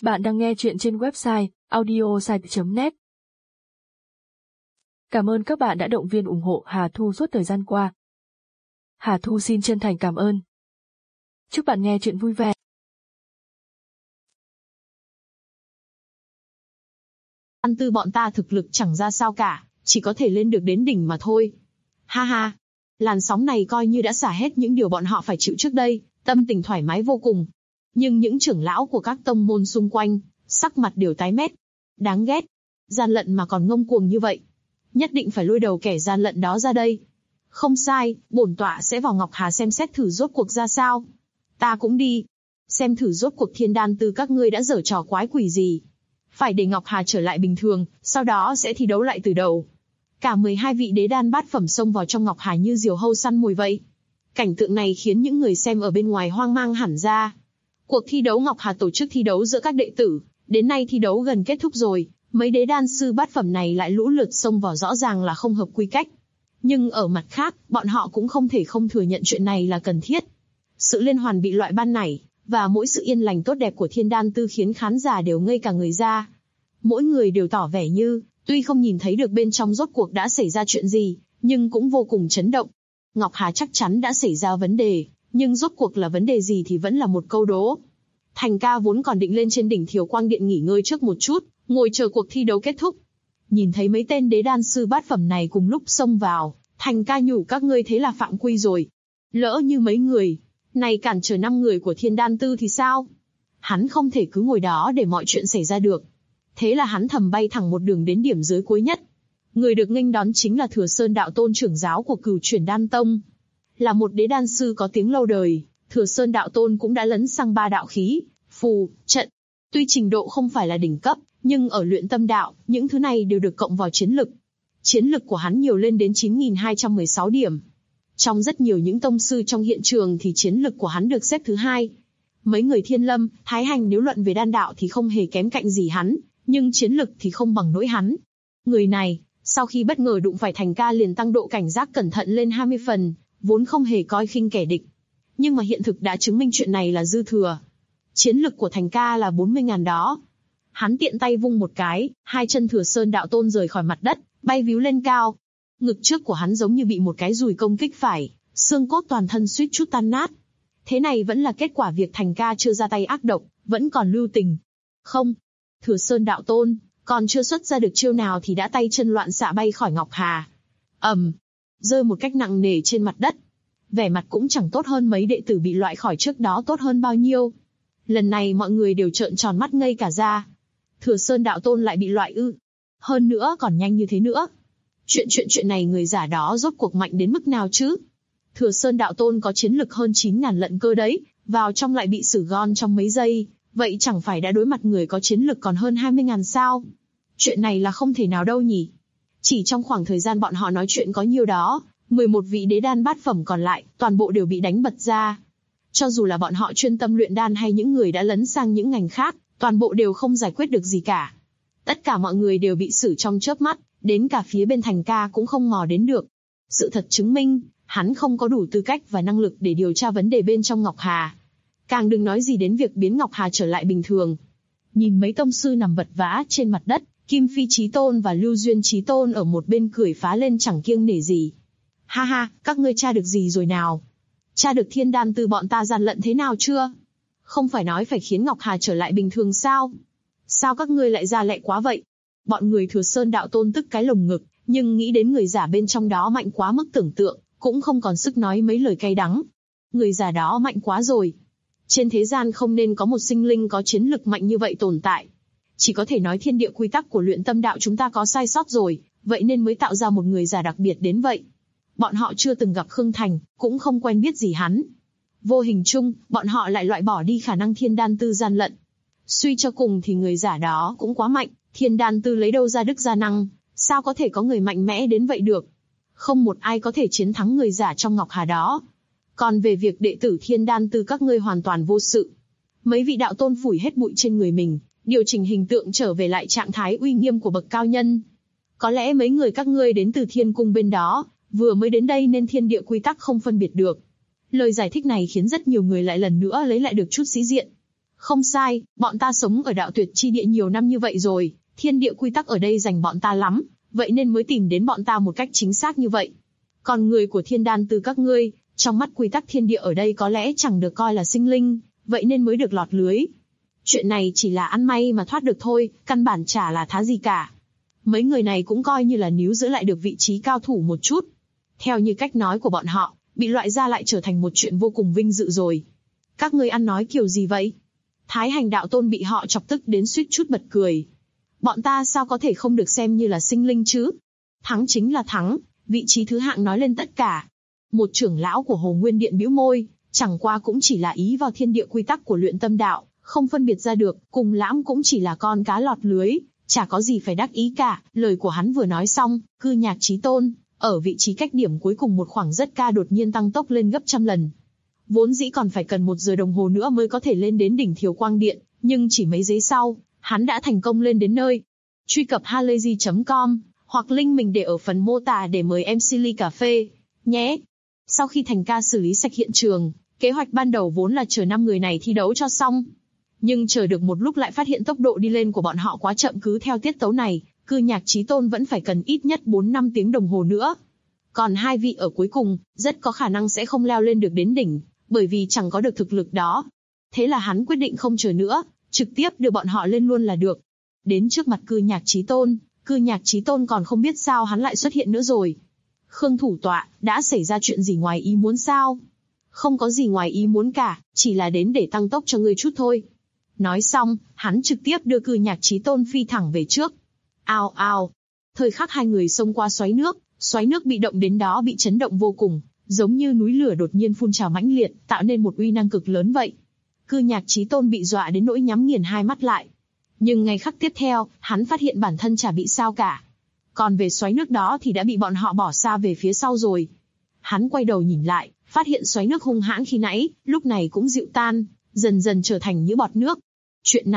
Bạn đang nghe chuyện trên website audiosite.net. Cảm ơn các bạn đã động viên ủng hộ Hà Thu suốt thời gian qua. Hà Thu xin chân thành cảm ơn. Chúc bạn nghe chuyện vui vẻ. An Tư bọn ta thực lực chẳng ra sao cả, chỉ có thể lên được đến đỉnh mà thôi. Ha ha, làn sóng này coi như đã xả hết những điều bọn họ phải chịu trước đây, tâm tình thoải mái vô cùng. Nhưng những trưởng lão của các tông môn xung quanh, sắc mặt đều tái mét. Đáng ghét, gian lận mà còn ngông cuồng như vậy. Nhất định phải lôi đầu kẻ gian lận đó ra đây. Không sai, bổn tọa sẽ vào Ngọc Hà xem xét thử rốt cuộc ra sao. Ta cũng đi, xem thử rốt cuộc Thiên Đan Tư các ngươi đã giở trò quái quỷ gì. Phải để Ngọc Hà trở lại bình thường, sau đó sẽ thi đấu lại từ đầu. Cả 12 vị đế đan bát phẩm xông vào trong Ngọc Hà như diều hâu săn mồi vậy. Cảnh tượng này khiến những người xem ở bên ngoài hoang mang hẳn ra. Cuộc thi đấu Ngọc Hà tổ chức thi đấu giữa các đệ tử, đến nay thi đấu gần kết thúc rồi, mấy đế đan sư bát phẩm này lại lũ lượt xông vào rõ ràng là không hợp quy cách. Nhưng ở mặt khác, bọn họ cũng không thể không thừa nhận chuyện này là cần thiết. Sự liên hoàn bị loại ban nảy, và mỗi sự yên lành tốt đẹp của Thiên Đan Tư khiến khán giả đều ngây cả người ra. Mỗi người đều tỏ vẻ như, tuy không nhìn thấy được bên trong rốt cuộc đã xảy ra chuyện gì, nhưng cũng vô cùng chấn động. Ngọc Hà chắc chắn đã xảy ra vấn đề, nhưng rốt cuộc là vấn đề gì thì vẫn là một câu đố. Thành ca vốn còn định lên trên đỉnh Thiều Quang Điện nghỉ ngơi trước một chút, ngồi chờ cuộc thi đấu kết thúc. Nhìn thấy mấy tên đế đan sư bát phẩm này cùng lúc xông vào, Thành ca nhủ các ngươi thế là phạm quy rồi. Lỡ như mấy người này cản trở 5 người của Thiên Đan Tư thì sao? Hắn không thể cứ ngồi đó để mọi chuyện xảy ra được. Thế là hắn thầm bay thẳng một đường đến điểm dưới cuối nhất. Người được nghênh đón chính là Thừa Sơn Đạo Tôn trưởng giáo của Cửu Chuyển Đan Tông. Là một đế đan sư có tiếng lâu đời, Thừa Sơn Đạo Tôn cũng đã lấn sang 3 đạo khí, phù, trận. Tuy trình độ không phải là đỉnh cấp, nhưng ở luyện tâm đạo, những thứ này đều được cộng vào chiến lực. Chiến lực của hắn nhiều lên đến 9.216 điểm. Trong rất nhiều những tông sư trong hiện trường thì chiến lực của hắn được xếp thứ 2. Mấy người Thiên Lâm, Thái Hành nếu luận về đan đạo thì không hề kém cạnh gì hắn, nhưng chiến lực thì không bằng nỗi hắn. Người này, sau khi bất ngờ đụng phải Thành ca liền tăng độ cảnh giác cẩn thận lên 20 phần, vốn không hề coi khinh kẻ địch. Nhưng mà hiện thực đã chứng minh chuyện này là dư thừa. Chiến lực của Thành ca là 40.000 đó. Hắn tiện tay vung một cái, hai chân Thừa Sơn Đạo Tôn rời khỏi mặt đất, bay víu lên cao. Ngực trước của hắn giống như bị một cái dùi công kích phải, xương cốt toàn thân suýt chút tan nát. Thế này vẫn là kết quả việc Thành ca chưa ra tay ác độc, vẫn còn lưu tình. Không, Thừa Sơn Đạo Tôn còn chưa xuất ra được chiêu nào thì đã tay chân loạn xạ bay khỏi Ngọc Hà. Rơi một cách nặng nề trên mặt đất. Vẻ mặt cũng chẳng tốt hơn mấy đệ tử bị loại khỏi trước đó tốt hơn bao nhiêu. Lần này mọi người đều trợn tròn mắt ngây cả ra. Thừa Sơn Đạo Tôn lại bị loại ư? Hơn nữa còn nhanh như thế nữa. Chuyện này người giả đó rốt cuộc mạnh đến mức nào chứ? Thừa Sơn Đạo Tôn có chiến lực hơn 9.000 lận cơ đấy, vào trong lại bị xử gòn trong mấy giây, vậy chẳng phải đã đối mặt người có chiến lực còn hơn 20.000 sao? Chuyện này là không thể nào đâu nhỉ? Chỉ trong khoảng thời gian bọn họ nói chuyện có nhiêu đó, 11 vị đế đan bát phẩm còn lại, toàn bộ đều bị đánh bật ra. Cho dù là bọn họ chuyên tâm luyện đan hay những người đã lấn sang những ngành khác, toàn bộ đều không giải quyết được gì cả. Tất cả mọi người đều bị xử trong chớp mắt, đến cả phía bên Thành ca cũng không mò đến được. Sự thật chứng minh, hắn không có đủ tư cách và năng lực để điều tra vấn đề bên trong Ngọc Hà. Càng đừng nói gì đến việc biến Ngọc Hà trở lại bình thường. Nhìn mấy tông sư nằm vật vã trên mặt đất, Kim Phi Chí Tôn và Lưu Duyên Chí Tôn ở một bên cười phá lên chẳng kiêng nể gì. Ha ha, các ngươi tra được gì rồi nào? Tra được Thiên Đan Tư bọn ta gian lận thế nào chưa? Không phải nói phải khiến Ngọc Hà trở lại bình thường sao? Sao các ngươi lại ra lẹ quá vậy? Bọn người Thừa Sơn Đạo Tôn tức cái lồng ngực, nhưng nghĩ đến người giả bên trong đó mạnh quá mức tưởng tượng, cũng không còn sức nói mấy lời cay đắng. Người giả đó mạnh quá rồi. Trên thế gian không nên có một sinh linh có chiến lực mạnh như vậy tồn tại. Chỉ có thể nói thiên địa quy tắc của luyện tâm đạo chúng ta có sai sót rồi, vậy nên mới tạo ra một người giả đặc biệt đến vậy. Bọn họ chưa từng gặp Khương Thành, cũng không quen biết gì hắn. Vô hình chung, bọn họ lại loại bỏ đi khả năng Thiên Đan Tư gian lận. Suy cho cùng thì người giả đó cũng quá mạnh, Thiên Đan Tư lấy đâu ra đức gia năng, sao có thể có người mạnh mẽ đến vậy được? Không một ai có thể chiến thắng người giả trong Ngọc Hà đó. Còn về việc đệ tử Thiên Đan Tư các ngươi hoàn toàn vô sự. Mấy vị đạo tôn phủi hết bụi trên người mình, điều chỉnh hình tượng trở về lại trạng thái uy nghiêm của bậc cao nhân. Có lẽ mấy người các ngươi đến từ Thiên Cung bên đó, vừa mới đến đây nên thiên địa quy tắc không phân biệt được. Lời giải thích này khiến rất nhiều người lại lần nữa lấy lại được chút sĩ diện. Không sai, bọn ta sống ở đạo tuyệt chi địa nhiều năm như vậy rồi, thiên địa quy tắc ở đây dành bọn ta lắm, vậy nên mới tìm đến bọn ta một cách chính xác như vậy. Còn người của thiên đan từ các ngươi, trong mắt quy tắc thiên địa ở đây có lẽ chẳng được coi là sinh linh, vậy nên mới được lọt lưới. Chuyện này chỉ là ăn may mà thoát được thôi, căn bản chả là thá gì cả. Mấy người này cũng coi như là níu giữ lại được vị trí cao thủ một chút. Theo như cách nói của bọn họ, bị loại ra lại trở thành một chuyện vô cùng vinh dự rồi. Các ngươi ăn nói kiểu gì vậy? Thái Hành đạo tôn bị họ chọc tức đến suýt chút bật cười. Bọn ta sao có thể không được xem như là sinh linh chứ? Thắng chính là thắng, vị trí thứ hạng nói lên tất cả. Một trưởng lão của Hồ Nguyên Điện bĩu môi, chẳng qua cũng chỉ là ý vào thiên địa quy tắc của luyện tâm đạo, không phân biệt ra được, cùng lãm cũng chỉ là con cá lọt lưới, chả có gì phải đắc ý cả. Lời của hắn vừa nói xong, Cư Nhạc Chí Tôn, ở vị trí cách điểm cuối cùng một khoảng rất ca đột nhiên tăng tốc lên gấp trăm lần. Vốn dĩ còn phải cần 1 giờ đồng hồ nữa mới có thể lên đến đỉnh Thiều Quang Điện, nhưng chỉ mấy giây sau, hắn đã thành công lên đến nơi. Truy cập halayzi.com, hoặc link mình để ở phần mô tả để mời MC ly cà phê, nhé. Sau khi Thành Ca xử lý sạch hiện trường, kế hoạch ban đầu vốn là chờ 5 người này thi đấu cho xong. Nhưng chờ được một lúc lại phát hiện tốc độ đi lên của bọn họ quá chậm, cứ theo tiết tấu này, Cư Nhạc Chí Tôn vẫn phải cần ít nhất 4-5 tiếng đồng hồ nữa. Còn 2 vị ở cuối cùng, rất có khả năng sẽ không leo lên được đến đỉnh, bởi vì chẳng có được thực lực đó. Thế là hắn quyết định không chờ nữa, trực tiếp đưa bọn họ lên luôn là được. Đến trước mặt Cư Nhạc Chí Tôn còn không biết sao hắn lại xuất hiện nữa rồi. Khương thủ tọa, đã xảy ra chuyện gì ngoài ý muốn sao? Không có gì ngoài ý muốn cả, chỉ là đến để tăng tốc cho ngươi chút thôi. Nói xong, hắn trực tiếp đưa Cư Nhạc Chí Tôn phi thẳng về trước. Ao ao. Thời khắc hai người xông qua xoáy nước bị động đến đó bị chấn động vô cùng, giống như núi lửa đột nhiên phun trào mãnh liệt, tạo nên một uy năng cực lớn vậy. Cư Nhạc Chí Tôn bị dọa đến nỗi nhắm nghiền hai mắt lại. Nhưng ngay khắc tiếp theo, hắn phát hiện bản thân chả bị sao cả. Còn về xoáy nước đó thì đã bị bọn họ bỏ xa về phía sau rồi. Hắn quay đầu nhìn lại, phát hiện xoáy nước hung hãn khi nãy, lúc này cũng dịu tan, dần dần trở thành những bọt nước. Chuyện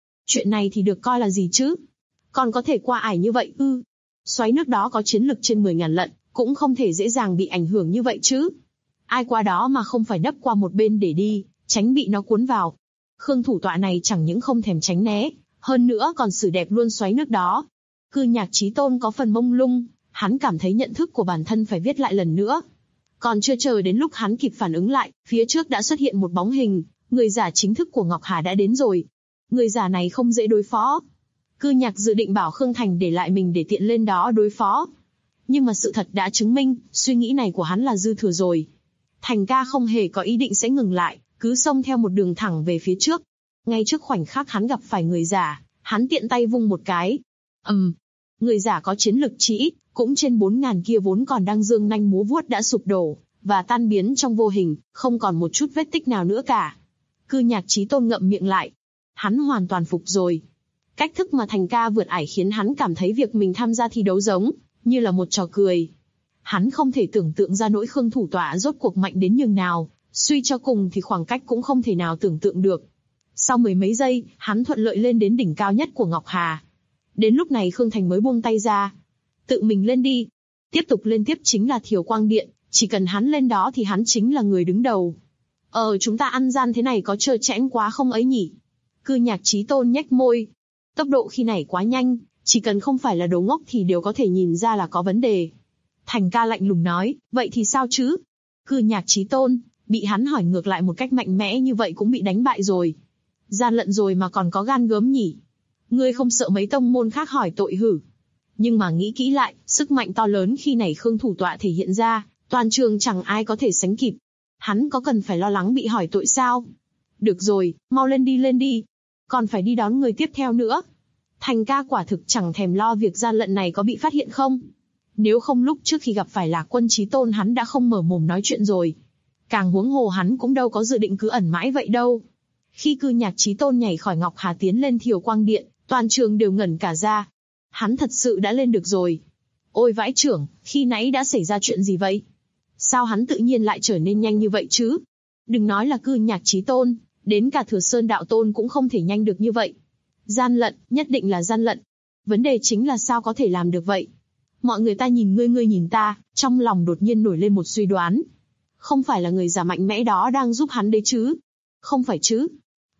này thì được coi là gì chứ? Còn có thể qua ải như vậy ư? Xoáy nước đó có chiến lực trên 10.000 lận, cũng không thể dễ dàng bị ảnh hưởng như vậy chứ. Ai qua đó mà không phải nấp qua một bên để đi, tránh bị nó cuốn vào. Khương thủ tọa này chẳng những không thèm tránh né, hơn nữa còn xử đẹp luôn xoáy nước đó. Cư Nhạc Chí Tôn có phần mông lung, hắn cảm thấy nhận thức của bản thân phải viết lại lần nữa. Còn chưa chờ đến lúc hắn kịp phản ứng lại, phía trước đã xuất hiện một bóng hình, người giả chính thức của Ngọc Hà đã đến rồi. Người giả này không dễ đối phó. Cư Nhạc dự định bảo Khương Thành để lại mình để tiện lên đó đối phó. Nhưng mà sự thật đã chứng minh, suy nghĩ này của hắn là dư thừa rồi. Thành Ca không hề có ý định sẽ ngừng lại, cứ xông theo một đường thẳng về phía trước. Ngay trước khoảnh khắc hắn gặp phải người giả, hắn tiện tay vung một cái. Người giả có chiến lực chỉ ít, cũng trên 4.000 kia vốn còn đang dương nanh múa vuốt đã sụp đổ, và tan biến trong vô hình, không còn một chút vết tích nào nữa cả. Cư Nhạc Chí Tôn ngậm miệng lại. Hắn hoàn toàn phục rồi. Cách thức mà Thành Ca vượt ải khiến hắn cảm thấy việc mình tham gia thi đấu giống như là một trò cười. Hắn không thể tưởng tượng ra nỗi Khương thủ tọa rốt cuộc mạnh đến nhường nào, suy cho cùng thì khoảng cách cũng không thể nào tưởng tượng được. Sau mười mấy giây, hắn thuận lợi lên đến đỉnh cao nhất của Ngọc Hà. Đến lúc này Khương Thành mới buông tay ra. Tự mình lên đi. Tiếp tục lên tiếp chính là Thiều Quang Điện, chỉ cần hắn lên đó thì hắn chính là người đứng đầu. Chúng ta ăn gian thế này có trơ trẽn quá không ấy nhỉ? Cư Nhạc Chí Tôn nhếch môi. Tốc độ khi này quá nhanh, chỉ cần không phải là đồ ngốc thì đều có thể nhìn ra là có vấn đề. Thành Ca lạnh lùng nói, vậy thì sao chứ? Cư Nhạc Chí Tôn, bị hắn hỏi ngược lại một cách mạnh mẽ như vậy cũng bị đánh bại rồi. Gian lận rồi mà còn có gan gớm nhỉ? Ngươi không sợ mấy tông môn khác hỏi tội hử? Nhưng mà nghĩ kỹ lại, sức mạnh to lớn khi này Khương thủ tọa thể hiện ra, toàn trường chẳng ai có thể sánh kịp. Hắn có cần phải lo lắng bị hỏi tội sao? Được rồi, mau lên đi. Còn phải đi đón người tiếp theo nữa. Thành Ca quả thực chẳng thèm lo việc gian lận này có bị phát hiện không. Nếu không lúc trước khi gặp phải Lạc Quân Chí Tôn hắn đã không mở mồm nói chuyện rồi. Càng huống hồ hắn cũng đâu có dự định cứ ẩn mãi vậy đâu. Khi Cư Nhạc Chí Tôn nhảy khỏi Ngọc Hà tiến lên Thiều Quang Điện, toàn trường đều ngẩn cả ra. Hắn thật sự đã lên được rồi. Ôi vãi chưởng, khi nãy đã xảy ra chuyện gì vậy? Sao hắn tự nhiên lại trở nên nhanh như vậy chứ? Đừng nói là Cư Nhạc Chí Tôn, đến cả Thừa Sơn Đạo Tôn cũng không thể nhanh được như vậy. Gian lận, nhất định là gian lận. Vấn đề chính là sao có thể làm được vậy? Mọi người ta nhìn ngươi nhìn ta, trong lòng đột nhiên nổi lên một suy đoán. Không phải là người giả mạnh mẽ đó đang giúp hắn đấy chứ? Không phải chứ?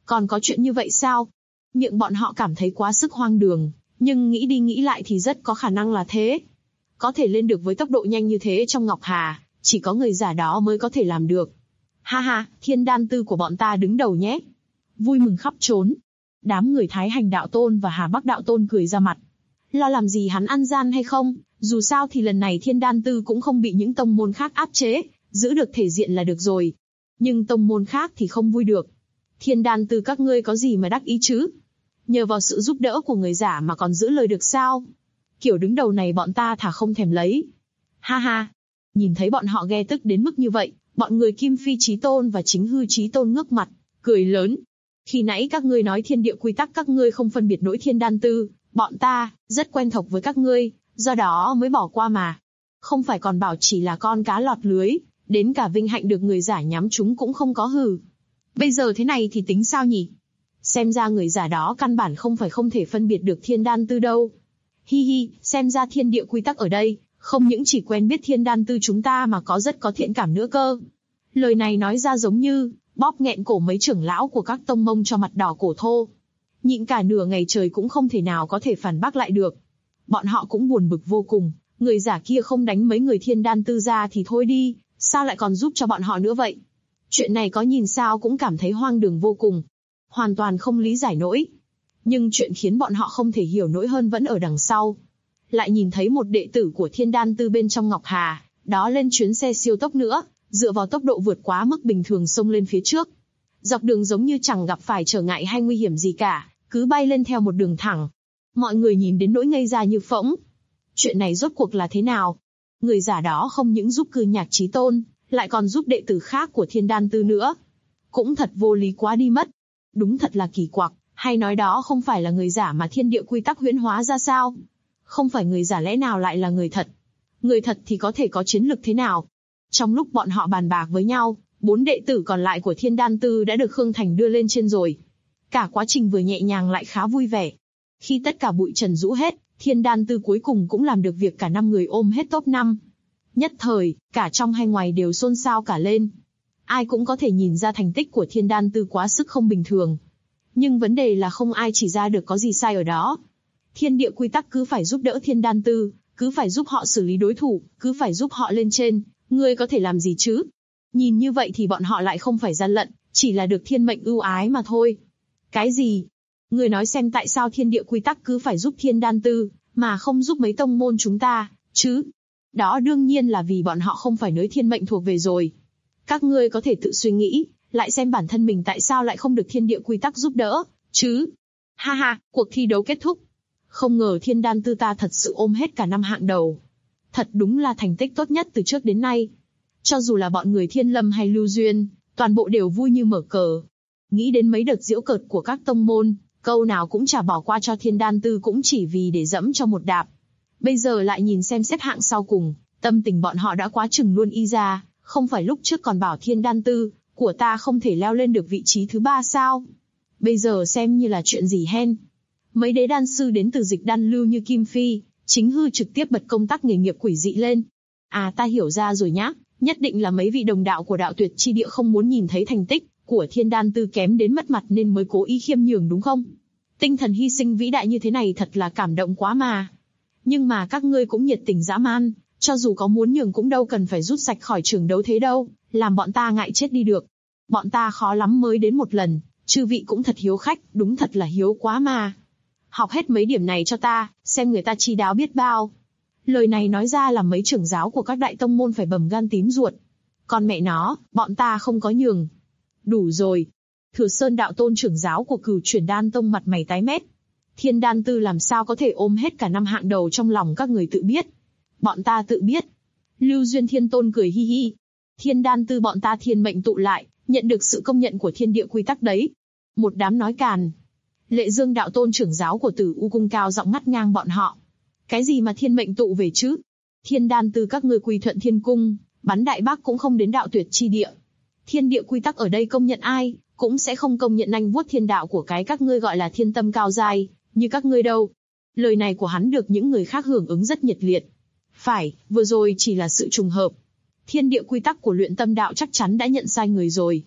Còn có chuyện như vậy sao? Miệng bọn họ cảm thấy quá sức hoang đường, nhưng nghĩ đi nghĩ lại thì rất có khả năng là thế. Có thể lên được với tốc độ nhanh như thế trong Ngọc Hà, chỉ có người giả đó mới có thể làm được. Ha ha, Thiên Đan Tư của bọn ta đứng đầu nhé. Vui mừng khắp trốn. Đám người Thái Hành Đạo Tôn và Hà Bắc Đạo Tôn cười ra mặt. Lo làm gì hắn ăn gian hay không, dù sao thì lần này Thiên Đan Tư cũng không bị những tông môn khác áp chế, giữ được thể diện là được rồi. Nhưng tông môn khác thì không vui được. Thiên Đan Tư các ngươi có gì mà đắc ý chứ? Nhờ vào sự giúp đỡ của người giả mà còn giữ lời được sao? Kiểu đứng đầu này bọn ta thà không thèm lấy. Ha ha. Nhìn thấy bọn họ ghe tức đến mức như vậy, bọn người Kim Phi Chí Tôn và Chính Hư Chí Tôn ngước mặt, cười lớn. Khi nãy các ngươi nói thiên địa quy tắc các ngươi không phân biệt nỗi Thiên Đan Tư, bọn ta rất quen thuộc với các ngươi, do đó mới bỏ qua mà. Không phải còn bảo chỉ là con cá lọt lưới, đến cả vinh hạnh được người giả nhắm chúng cũng không có hừ. Bây giờ thế này thì tính sao nhỉ? Xem ra người giả đó căn bản không phải không thể phân biệt được Thiên Đan Tư đâu. Hi hi, xem ra thiên địa quy tắc ở đây, không những chỉ quen biết Thiên Đan Tư chúng ta mà có rất có thiện cảm nữa cơ. Lời này nói ra giống như bóp nghẹn cổ mấy trưởng lão của các tông mông cho mặt đỏ cổ thô. Nhịn cả nửa ngày trời cũng không thể nào có thể phản bác lại được. Bọn họ cũng buồn bực vô cùng, người giả kia không đánh mấy người Thiên Đan Tư ra thì thôi đi, sao lại còn giúp cho bọn họ nữa vậy? Chuyện này có nhìn sao cũng cảm thấy hoang đường vô cùng. Hoàn toàn không lý giải nổi. Nhưng chuyện khiến bọn họ không thể hiểu nổi hơn vẫn ở đằng sau. Lại nhìn thấy một đệ tử của Thiên Đan Tư bên trong Ngọc Hà, đó lên chuyến xe siêu tốc nữa, dựa vào tốc độ vượt quá mức bình thường xông lên phía trước. Dọc đường giống như chẳng gặp phải trở ngại hay nguy hiểm gì cả, cứ bay lên theo một đường thẳng. Mọi người nhìn đến nỗi ngây ra như phỗng. Chuyện này rốt cuộc là thế nào? Người giả đó không những giúp Cư Nhạc Chí Tôn, lại còn giúp đệ tử khác của Thiên Đan Tư nữa. Cũng thật vô lý quá đi mất. Đúng thật là kỳ quặc, hay nói đó không phải là người giả mà thiên địa quy tắc huyễn hóa ra sao? Không phải người giả lẽ nào lại là người thật? Người thật thì có thể có chiến lực thế nào? Trong lúc bọn họ bàn bạc với nhau, 4 đệ tử còn lại của Thiên Đan Tư đã được Khương Thành đưa lên trên rồi. Cả quá trình vừa nhẹ nhàng lại khá vui vẻ. Khi tất cả bụi trần rũ hết, Thiên Đan Tư cuối cùng cũng làm được việc cả 5 người ôm hết top 5. Nhất thời, cả trong hay ngoài đều xôn xao cả lên. Ai cũng có thể nhìn ra thành tích của Thiên Đan Tư quá sức không bình thường. Nhưng vấn đề là không ai chỉ ra được có gì sai ở đó. Thiên địa quy tắc cứ phải giúp đỡ Thiên Đan Tư, cứ phải giúp họ xử lý đối thủ, cứ phải giúp họ lên trên, ngươi có thể làm gì chứ? Nhìn như vậy thì bọn họ lại không phải gian lận, chỉ là được thiên mệnh ưu ái mà thôi. Cái gì? Ngươi nói xem tại sao thiên địa quy tắc cứ phải giúp Thiên Đan Tư, mà không giúp mấy tông môn chúng ta, chứ? Đó đương nhiên là vì bọn họ không phải nơi thiên mệnh thuộc về rồi. Các ngươi có thể tự suy nghĩ, lại xem bản thân mình tại sao lại không được thiên địa quy tắc giúp đỡ, chứ? Ha ha, cuộc thi đấu kết thúc. Không ngờ Thiên Đan Tư ta thật sự ôm hết cả 5 hạng đầu. Thật đúng là thành tích tốt nhất từ trước đến nay. Cho dù là bọn người Thiên Lâm hay Lưu Duyên, toàn bộ đều vui như mở cờ. Nghĩ đến mấy đợt giễu cợt của các tông môn, câu nào cũng chả bỏ qua cho Thiên Đan Tư cũng chỉ vì để dẫm cho một đạp. Bây giờ lại nhìn xem xếp hạng sau cùng, tâm tình bọn họ đã quá chừng luôn y ra, không phải lúc trước còn bảo Thiên Đan Tư của ta không thể leo lên được vị trí thứ 3 sao? Bây giờ xem như là chuyện gì hen? Mấy đế đan sư đến từ Dịch Đan Lưu như Kim Phi, Chính Hư trực tiếp bật công tắc nghề nghiệp quỷ dị lên. À ta hiểu ra rồi nhá, nhất định là mấy vị đồng đạo của Đạo Tuyệt Chi Địa không muốn nhìn thấy thành tích của Thiên Đan Tư kém đến mất mặt nên mới cố ý khiêm nhường đúng không? Tinh thần hy sinh vĩ đại như thế này thật là cảm động quá mà. Nhưng mà các ngươi cũng nhiệt tình dã man, cho dù có muốn nhường cũng đâu cần phải rút sạch khỏi trường đấu thế đâu, làm bọn ta ngại chết đi được. Bọn ta khó lắm mới đến một lần, chư vị cũng thật hiếu khách, đúng thật là hiếu quá mà. Học hết mấy điểm này cho ta, xem người ta chi đáo biết bao. Lời này nói ra làm mấy trưởng giáo của các đại tông môn phải bầm gan tím ruột. Còn mẹ nó, bọn ta không có nhường. Đủ rồi. Thừa Sơn đạo tôn trưởng giáo của Cửu Chuyển Đan Tông mặt mày tái mét. Thiên Đan Tư làm sao có thể ôm hết cả 5 hạng đầu trong lòng các người tự biết. Bọn ta tự biết. Lưu Duyên Thiên Tôn cười hi hi. Thiên Đan Tư bọn ta thiên mệnh tụ lại, nhận được sự công nhận của thiên địa quy tắc đấy. Một đám nói càn. Lệ Dương đạo tôn trưởng giáo của Tử U Cung cao giọng ngắt ngang bọn họ. Cái gì mà thiên mệnh tụ về chứ? Thiên Đan Tư các ngươi quy thuận thiên cung, bắn đại bác cũng không đến Đạo Tuyệt Chi Địa. Thiên địa quy tắc ở đây công nhận ai, cũng sẽ không công nhận nanh vuốt thiên đạo của cái các ngươi gọi là thiên tâm cao giai, như các ngươi đâu. Lời này của hắn được những người khác hưởng ứng rất nhiệt liệt. Phải, vừa rồi chỉ là sự trùng hợp. Thiên địa quy tắc của luyện tâm đạo chắc chắn đã nhận sai người rồi.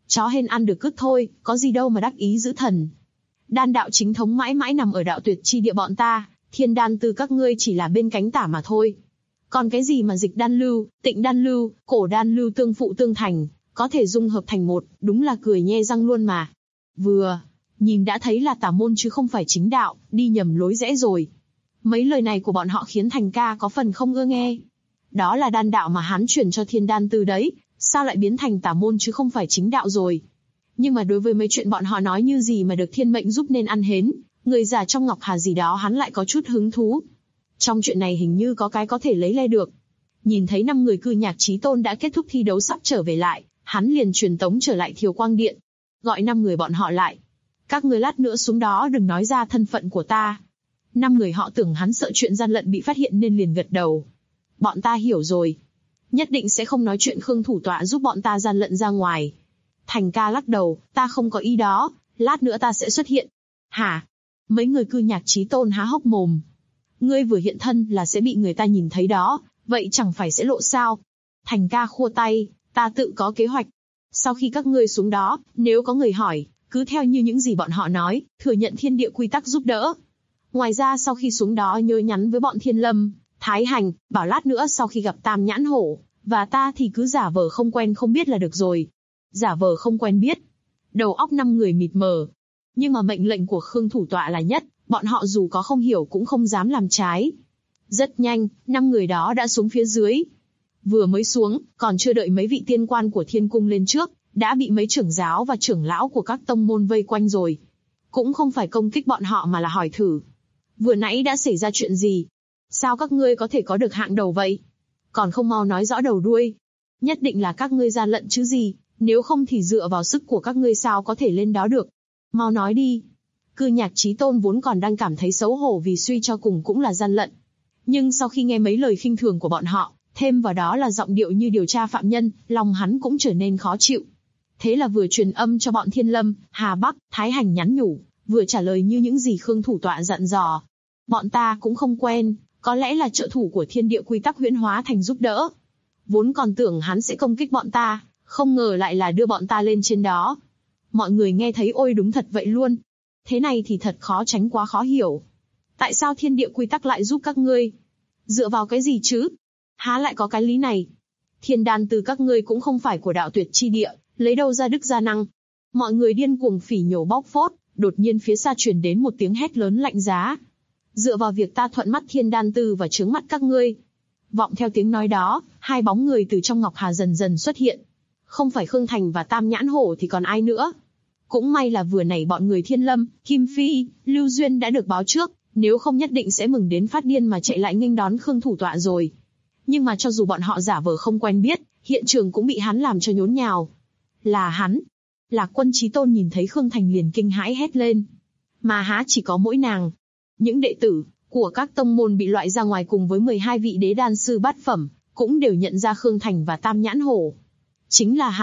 Chó hên ăn được cứt thôi, có gì đâu mà đắc ý giữ thần. Đan đạo chính thống mãi mãi nằm ở đạo tuyệt chi địa bọn ta, thiên đan tư các ngươi chỉ là bên cánh tả mà thôi. Còn cái gì mà dịch đan lưu, tịnh đan lưu, cổ đan lưu tương phụ tương thành, có thể dung hợp thành một, đúng là cười nhe răng luôn mà. Vừa nhìn đã thấy là tà môn chứ không phải chính đạo, đi nhầm lối rẽ rồi. Mấy lời này của bọn họ khiến Thành ca có phần không ưa nghe. Đó là đan đạo mà hắn truyền cho thiên đan tư đấy, sao lại biến thành tà môn chứ không phải chính đạo rồi. Nhưng mà đối với mấy chuyện bọn họ nói như gì mà được thiên mệnh giúp nên ăn hến, người già trong Ngọc Hà gì đó hắn lại có chút hứng thú. Trong chuyện này hình như có cái có thể lấy le được. Nhìn thấy 5 người cư nhạc chí tôn đã kết thúc thi đấu sắp trở về lại, hắn liền truyền tống trở lại Thiều Quang Điện. Gọi 5 người bọn họ lại. Các ngươi lát nữa xuống đó đừng nói ra thân phận của ta. 5 người họ tưởng hắn sợ chuyện gian lận bị phát hiện nên liền gật đầu. Bọn ta hiểu rồi. Nhất định sẽ không nói chuyện Khương thủ tọa giúp bọn ta gian lận ra ngoài. Thành ca lắc đầu, ta không có ý đó, lát nữa ta sẽ xuất hiện. Hả? Mấy người cư nhạc chí tôn há hốc mồm. Ngươi vừa hiện thân là sẽ bị người ta nhìn thấy đó, vậy chẳng phải sẽ lộ sao? Thành ca khua tay, ta tự có kế hoạch. Sau khi các ngươi xuống đó, nếu có người hỏi, cứ theo như những gì bọn họ nói, thừa nhận thiên địa quy tắc giúp đỡ. Ngoài ra sau khi xuống đó nhớ nhắn với bọn Thiên Lâm, Thái Hành, bảo lát nữa sau khi gặp Tam Nhãn Hổ, và ta thì cứ giả vờ không quen không biết là được rồi. Giả vờ không quen biết. Đầu óc 5 người mịt mờ. Nhưng mà mệnh lệnh của Khương thủ tọa là nhất, bọn họ dù có không hiểu cũng không dám làm trái. Rất nhanh, 5 người đó đã xuống phía dưới. Vừa mới xuống, còn chưa đợi mấy vị tiên quan của thiên cung lên trước, đã bị mấy trưởng giáo và trưởng lão của các tông môn vây quanh rồi. Cũng không phải công kích bọn họ mà là hỏi thử. Vừa nãy đã xảy ra chuyện gì? Sao các ngươi có thể có được hạng đầu vậy? Còn không mau nói rõ đầu đuôi. Nhất định là các ngươi gian lận chứ gì, nếu không thì dựa vào sức của các ngươi sao có thể lên đó được. Mau nói đi. Cư nhạc chí tôn vốn còn đang cảm thấy xấu hổ vì suy cho cùng cũng là gian lận. Nhưng sau khi nghe mấy lời khinh thường của bọn họ, thêm vào đó là giọng điệu như điều tra phạm nhân, lòng hắn cũng trở nên khó chịu. Thế là vừa truyền âm cho bọn Thiên Lâm, Hà Bắc, Thái Hành nhắn nhủ, vừa trả lời như những gì Khương thủ tọa dặn dò. Bọn ta cũng không quen, có lẽ là trợ thủ của thiên địa quy tắc huyễn hóa thành giúp đỡ. Vốn còn tưởng hắn sẽ công kích bọn ta, không ngờ lại là đưa bọn ta lên trên đó. Mọi người nghe thấy ôi đúng thật vậy luôn. Thế này thì thật khó tránh quá khó hiểu. Tại sao thiên địa quy tắc lại giúp các ngươi? Dựa vào cái gì chứ? Há lại có cái lý này? Thiên đan từ các ngươi cũng không phải của đạo tuyệt chi địa, lấy đâu ra đức gia năng? Mọi người điên cuồng phỉ nhổ bóc phốt, đột nhiên phía xa truyền đến một tiếng hét lớn lạnh giá. Dựa vào việc ta thuận mắt thiên đan tư và trướng mắt các ngươi. Vọng theo tiếng nói đó, 2 bóng người từ trong Ngọc Hà dần dần xuất hiện. Không phải Khương Thành và Tam Nhãn Hổ thì còn ai nữa? Cũng may là vừa nãy bọn người Thiên Lâm, Kim Phi, Lưu Duyên đã được báo trước, nếu không nhất định sẽ mừng đến phát điên mà chạy lại nghênh đón Khương thủ tọa rồi. Nhưng mà cho dù bọn họ giả vờ không quen biết, hiện trường cũng bị hắn làm cho nhốn nhào. Là hắn. Lạc Quân Chí Tôn nhìn thấy Khương Thành liền kinh hãi hét lên. Mà há chỉ có mỗi nàng. Những đệ tử của các tông môn bị loại ra ngoài cùng với 12 vị đế đan sư bát phẩm, cũng đều nhận ra Khương Thành và Tam Nhãn Hổ. Chính là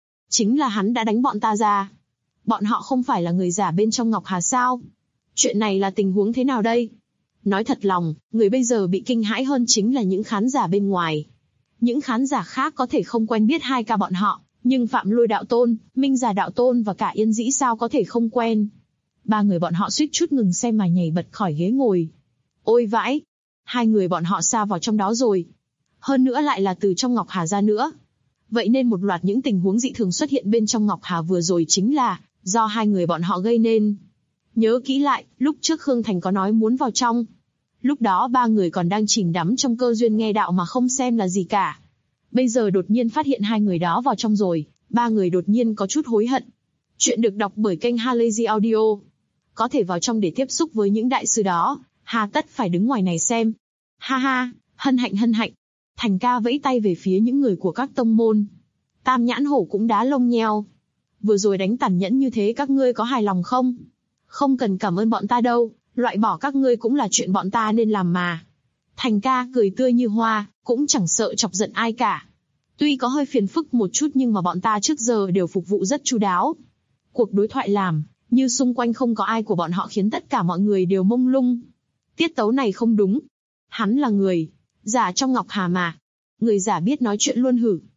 hắn đã đánh bọn ta ra. Bọn họ không phải là người giả bên trong Ngọc Hà sao? Chuyện này là tình huống thế nào đây? Nói thật lòng, người bây giờ bị kinh hãi hơn chính là những khán giả bên ngoài. Những khán giả khác có thể không quen biết 2 ca bọn họ, nhưng Phạm Lôi đạo tôn, Minh Già đạo tôn và cả Yên Dĩ sao có thể không quen? 3 người bọn họ suýt chút ngừng xem mà nhảy bật khỏi ghế ngồi. Ôi vãi! 2 người bọn họ sa vào trong đó rồi. Hơn nữa lại là từ trong Ngọc Hà ra nữa. Vậy nên một loạt những tình huống dị thường xuất hiện bên trong Ngọc Hà vừa rồi chính là do 2 người bọn họ gây nên. Nhớ kỹ lại, lúc trước Khương Thành có nói muốn vào trong. Lúc đó 3 người còn đang chìm đắm trong cơ duyên nghe đạo mà không xem là gì cả. Bây giờ đột nhiên phát hiện 2 người đó vào trong rồi, 3 người đột nhiên có chút hối hận. Chuyện được đọc bởi kênh Halazy Audio. Có thể vào trong để tiếp xúc với những đại sư đó, hà tất phải đứng ngoài này xem. Ha ha, hân hạnh hân hạnh. Thành ca vẫy tay về phía những người của các tông môn. Tam Nhãn Hổ cũng đá lông nheo. Vừa rồi đánh tàn nhẫn như thế các ngươi có hài lòng không? Không cần cảm ơn bọn ta đâu, loại bỏ các ngươi cũng là chuyện bọn ta nên làm mà. Thành ca cười tươi như hoa, cũng chẳng sợ chọc giận ai cả. Tuy có hơi phiền phức một chút nhưng mà bọn ta trước giờ đều phục vụ rất chu đáo. Cuộc đối thoại làm, như xung quanh không có ai của bọn họ khiến tất cả mọi người đều mông lung. Tiết tấu này không đúng. Hắn là người giả trong Ngọc Hà mà. Người giả biết nói chuyện luôn hử.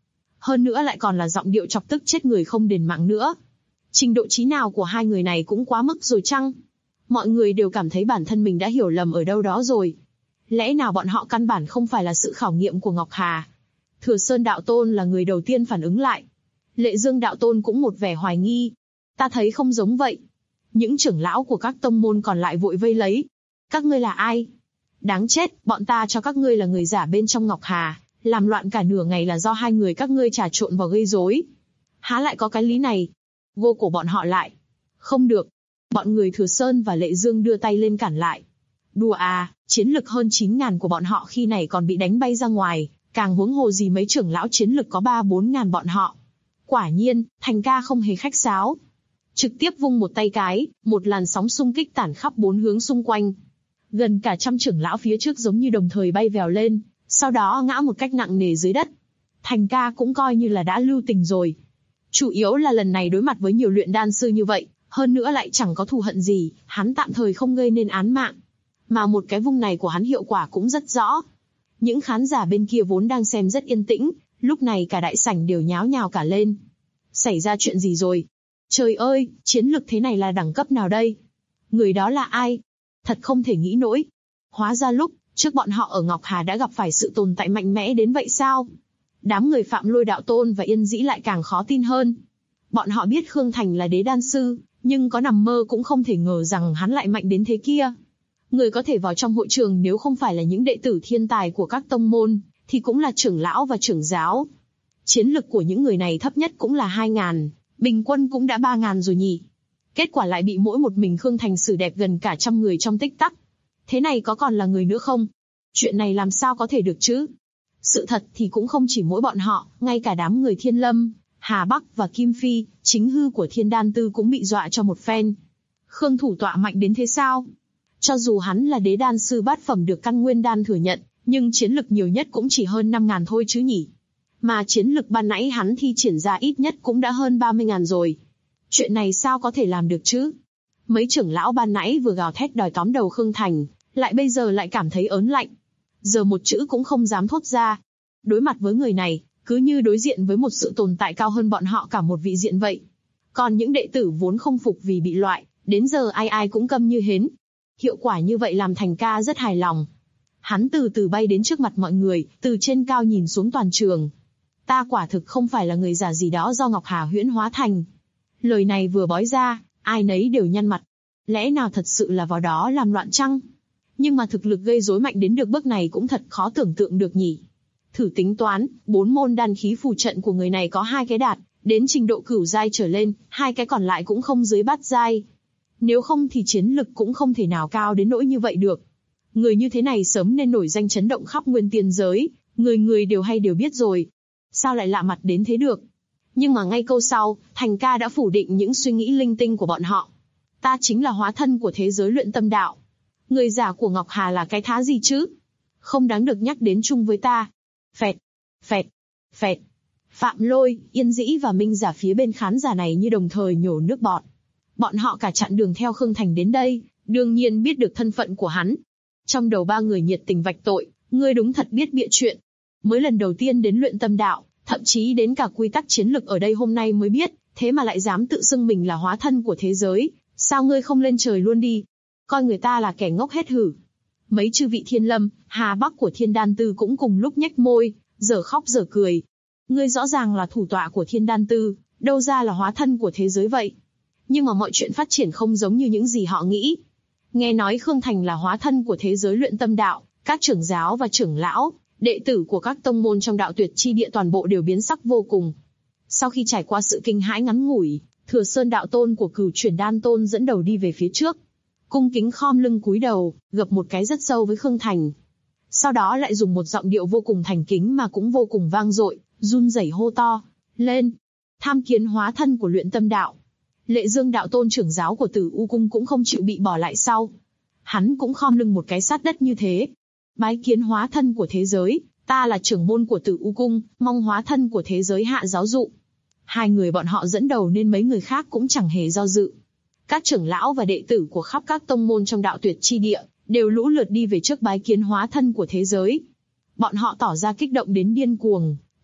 hơn nữa lại còn là giọng điệu chọc tức chết người không đền mạng nữa. Trình độ trí nào của hai người này cũng quá mức rồi chăng? Mọi người đều cảm thấy bản thân mình đã hiểu lầm ở đâu đó rồi. Lẽ nào bọn họ căn bản không phải là sự khảo nghiệm của Ngọc Hà? Thừa Sơn đạo tôn là người đầu tiên phản ứng lại. Lệ Dương đạo tôn cũng một vẻ hoài nghi. Ta thấy không giống vậy. Những trưởng lão của các tông môn còn lại vội vây lấy. Các ngươi là ai? Đáng chết, bọn ta cho các ngươi là người giả bên trong Ngọc Hà, làm loạn cả nửa ngày là do hai người các ngươi trà trộn vào gây rối. Há lại có cái lý này? Vô cổ bọn họ lại. Không được. Bọn người Thừa Sơn và Lệ Dương đưa tay lên cản lại. Đùa à, chiến lực hơn 9.000 của bọn họ khi này còn bị đánh bay ra ngoài, càng huống hồ gì mấy trưởng lão chiến lực có 3-4 ngàn bọn họ. Quả nhiên, Thành ca không hề khách sáo. Trực tiếp vung một tay cái, một làn sóng xung kích tản khắp bốn hướng xung quanh. Gần cả trăm trưởng lão phía trước giống như đồng thời bay vèo lên, sau đó ngã một cách nặng nề dưới đất. Thành ca cũng coi như là đã lưu tình rồi. Chủ yếu là lần này đối mặt với nhiều luyện đan sư như vậy, hơn nữa lại chẳng có thù hận gì, hắn tạm thời không gây nên án mạng. Mà một cái vung này của hắn hiệu quả cũng rất rõ. Những khán giả bên kia vốn đang xem rất yên tĩnh, lúc này cả đại sảnh đều nháo nhào cả lên. Xảy ra chuyện gì rồi? Trời ơi, chiến lực thế này là đẳng cấp nào đây? Người đó là ai? Thật không thể nghĩ nổi. Hóa ra lúc trước bọn họ ở Ngọc Hà đã gặp phải sự tồn tại mạnh mẽ đến vậy sao? Đám người Phạm Lôi đạo tôn và Yên Dĩ lại càng khó tin hơn. Bọn họ biết Khương Thành là đế đan sư, nhưng có nằm mơ cũng không thể ngờ rằng hắn lại mạnh đến thế kia. Người có thể vào trong hội trường nếu không phải là những đệ tử thiên tài của các tông môn, thì cũng là trưởng lão và trưởng giáo. Chiến lực của những người này thấp nhất cũng là 2.000, bình quân cũng đã 3.000 rồi nhỉ. Kết quả lại bị mỗi một mình Khương Thành xử đẹp gần cả trăm người trong tích tắc. Thế này có còn là người nữa không? Chuyện này làm sao có thể được chứ? Sự thật thì cũng không chỉ mỗi bọn họ, ngay cả đám người Thiên Lâm, Hà Bắc và Kim Phi, chính hư của Thiên Đan Tư cũng bị dọa cho một phen. Khương thủ tọa mạnh đến thế sao? Cho dù hắn là đế đan sư bát phẩm được căn nguyên đan thừa nhận, nhưng chiến lực nhiều nhất cũng chỉ hơn 5.000 thôi chứ nhỉ. Mà chiến lực ban nãy hắn thi triển ra ít nhất cũng đã hơn 30.000 rồi. Chuyện này sao có thể làm được chứ? Mấy trưởng lão ban nãy vừa gào thét đòi tóm đầu Khương Thành, lại bây giờ lại cảm thấy ớn lạnh. Giờ một chữ cũng không dám thốt ra. Đối mặt với người này, cứ như đối diện với một sự tồn tại cao hơn bọn họ cả một vị diện vậy. Còn những đệ tử vốn không phục vì bị loại, đến giờ ai ai cũng câm như hến. Hiệu quả như vậy làm Thành ca rất hài lòng. Hắn từ từ bay đến trước mặt mọi người, từ trên cao nhìn xuống toàn trường. Ta quả thực không phải là người giả gì đó do Ngọc Hà huyễn hóa thành. Lời này vừa bói ra, ai nấy đều nhăn mặt. Lẽ nào thật sự là vào đó làm loạn chăng? Nhưng mà thực lực gây rối mạnh đến được bước này cũng thật khó tưởng tượng được nhỉ. Thử tính toán, 4 môn đan khí phù trận của người này có 2 cái đạt đến trình độ cửu giai trở lên, 2 cái còn lại cũng không dưới bát giai. Nếu không thì chiến lực cũng không thể nào cao đến nỗi như vậy được. Người như thế này sớm nên nổi danh chấn động khắp nguyên tiên giới, người người đều hay đều biết rồi. Sao lại lạ mặt đến thế được? Nhưng mà ngay câu sau, Thành ca đã phủ định những suy nghĩ linh tinh của bọn họ. Ta chính là hóa thân của thế giới luyện tâm đạo. Người giả của Ngọc Hà là cái thá gì chứ? Không đáng được nhắc đến chung với ta. Phẹt, phẹt, phẹt. Phạm Lôi, Yên Dĩ và Minh Giả phía bên khán giả này như đồng thời nhổ nước bọt. Bọn họ cả chặn đường theo Khương Thành đến đây, đương nhiên biết được thân phận của hắn. Trong đầu ba người nhiệt tình vạch tội, ngươi đúng thật biết bịa chuyện. Mới lần đầu tiên đến luyện tâm đạo, thậm chí đến cả quy tắc chiến lực ở đây hôm nay mới biết, thế mà lại dám tự xưng mình là hóa thân của thế giới, sao ngươi không lên trời luôn đi? Coi người ta là kẻ ngốc hết hử. Mấy chư vị Thiên Lâm, Hà Bắc của Thiên Đan Tư cũng cùng lúc nhếch môi, giờ khóc giờ cười. Ngươi rõ ràng là thủ tọa của Thiên Đan Tư, đâu ra là hóa thân của thế giới vậy? Nhưng mà mọi chuyện phát triển không giống như những gì họ nghĩ. Nghe nói Khương Thành là hóa thân của thế giới luyện tâm đạo, các trưởng giáo và trưởng lão, đệ tử của các tông môn trong đạo tuyệt chi địa toàn bộ đều biến sắc vô cùng. Sau khi trải qua sự kinh hãi ngắn ngủi, Thừa Sơn đạo tôn của Cửu Chuyển Đan tôn dẫn đầu đi về phía trước, cung kính khom lưng cúi đầu, gập một cái rất sâu với Khương Thành. Sau đó lại dùng một giọng điệu vô cùng thành kính mà cũng vô cùng vang dội, run rẩy hô to lên, tham kiến hóa thân của luyện tâm đạo. Lệ Dương đạo tôn trưởng giáo của Tử U cung cũng không chịu bị bỏ lại sau. Hắn cũng khom lưng một cái sát đất như thế. Bái kiến hóa thân của thế giới, ta là trưởng môn của Tử U cung, mong hóa thân của thế giới hạ giáo dụ. Hai người bọn họ dẫn đầu nên mấy người khác cũng chẳng hề do dự. Các trưởng lão và đệ tử của khắp các tông môn trong đạo tuyệt chi địa đều lũ lượt đi về trước bái kiến hóa thân của thế giới. Bọn họ tỏ ra kích động đến điên cuồng,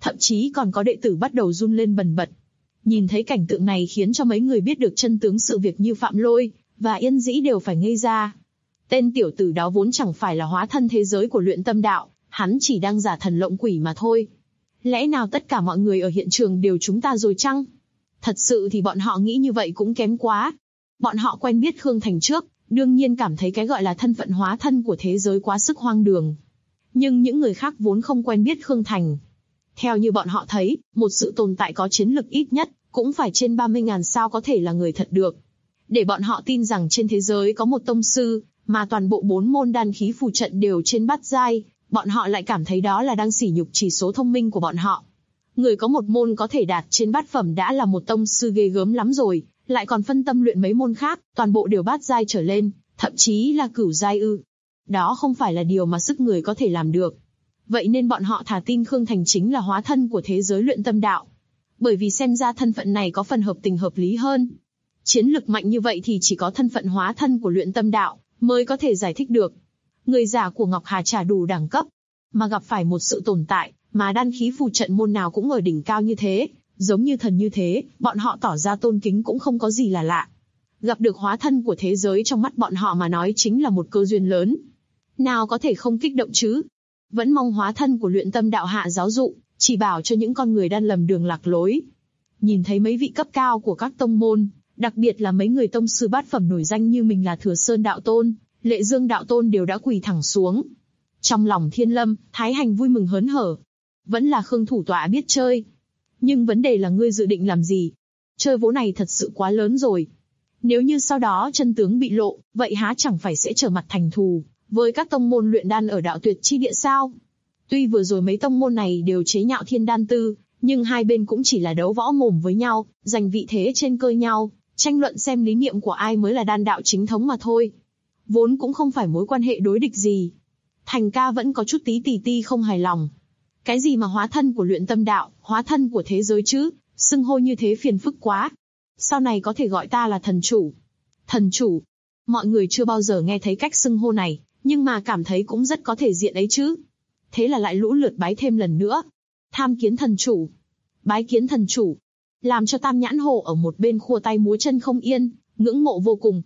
thậm chí còn có đệ tử bắt đầu run lên bần bật. Nhìn thấy cảnh tượng này khiến cho mấy người biết được chân tướng sự việc như Phạm Lôi và Yên Dĩ đều phải ngây ra. Tên tiểu tử đó vốn chẳng phải là hóa thân thế giới của luyện tâm đạo, hắn chỉ đang giả thần lộng quỷ mà thôi. Lẽ nào tất cả mọi người ở hiện trường đều chúng ta rồi chăng? Thật sự thì bọn họ nghĩ như vậy cũng kém quá. Bọn họ quen biết Khương Thành trước, đương nhiên cảm thấy cái gọi là thân phận hóa thân của thế giới quá sức hoang đường. Nhưng những người khác vốn không quen biết Khương Thành. Theo như bọn họ thấy, một sự tồn tại có chiến lực ít nhất, cũng phải trên 30.000 sao có thể là người thật được. Để bọn họ tin rằng trên thế giới có một tông sư, mà toàn bộ 4 môn đan khí phù trận đều trên bát giai, bọn họ lại cảm thấy đó là đang sỉ nhục chỉ số thông minh của bọn họ. Người có một môn có thể đạt trên bát phẩm đã là một tông sư ghê gớm lắm rồi, lại còn phân tâm luyện mấy môn khác, toàn bộ đều bát giai trở lên, thậm chí là cửu giai ư. Đó không phải là điều mà sức người có thể làm được. Vậy nên bọn họ thà tin Khương Thành chính là hóa thân của thế giới luyện tâm đạo. Bởi vì xem ra thân phận này có phần hợp tình hợp lý hơn. Chiến lực mạnh như vậy thì chỉ có thân phận hóa thân của luyện tâm đạo mới có thể giải thích được. Người giả của Ngọc Hà chả đủ đẳng cấp, mà gặp phải một sự tồn tại mà đan khí phù trận môn nào cũng ở đỉnh cao như thế, giống như thần như thế, bọn họ tỏ ra tôn kính cũng không có gì là lạ. Gặp được hóa thân của thế giới trong mắt bọn họ mà nói chính là một cơ duyên lớn. Nào có thể không kích động chứ? Vẫn mong hóa thân của luyện tâm đạo hạ giáo dụ, chỉ bảo cho những con người đang lầm đường lạc lối. Nhìn thấy mấy vị cấp cao của các tông môn, đặc biệt là mấy người tông sư bát phẩm nổi danh như mình là Thừa Sơn đạo tôn, Lệ Dương đạo tôn đều đã quỳ thẳng xuống. Trong lòng Thiên Lâm, Thái Hành vui mừng hớn hở. Vẫn là Khương thủ tọa biết chơi. Nhưng vấn đề là ngươi dự định làm gì? Chơi vố này thật sự quá lớn rồi. Nếu như sau đó chân tướng bị lộ, vậy há chẳng phải sẽ trở mặt thành thù với các tông môn luyện đan ở đạo tuyệt chi địa sao? Tuy vừa rồi mấy tông môn này đều chế nhạo Thiên Đan Tư, nhưng hai bên cũng chỉ là đấu võ mồm với nhau, giành vị thế trên cơ nhau, tranh luận xem lý niệm của ai mới là đan đạo chính thống mà thôi. Vốn cũng không phải mối quan hệ đối địch gì. Thành ca vẫn có chút tí không hài lòng. Cái gì mà hóa thân của luyện tâm đạo, hóa thân của thế giới chứ, xưng hô như thế phiền phức quá. Sau này có thể gọi ta là thần chủ. Thần chủ. Mọi người chưa bao giờ nghe thấy cách xưng hô này, nhưng mà cảm thấy cũng rất có thể diện ấy chứ. Thế là lại lũ lượt bái thêm lần nữa. Tham kiến thần chủ. Bái kiến thần chủ. Làm cho Tam Nhãn Hổ ở một bên khua tay múa chân không yên, ngưỡng mộ vô cùng.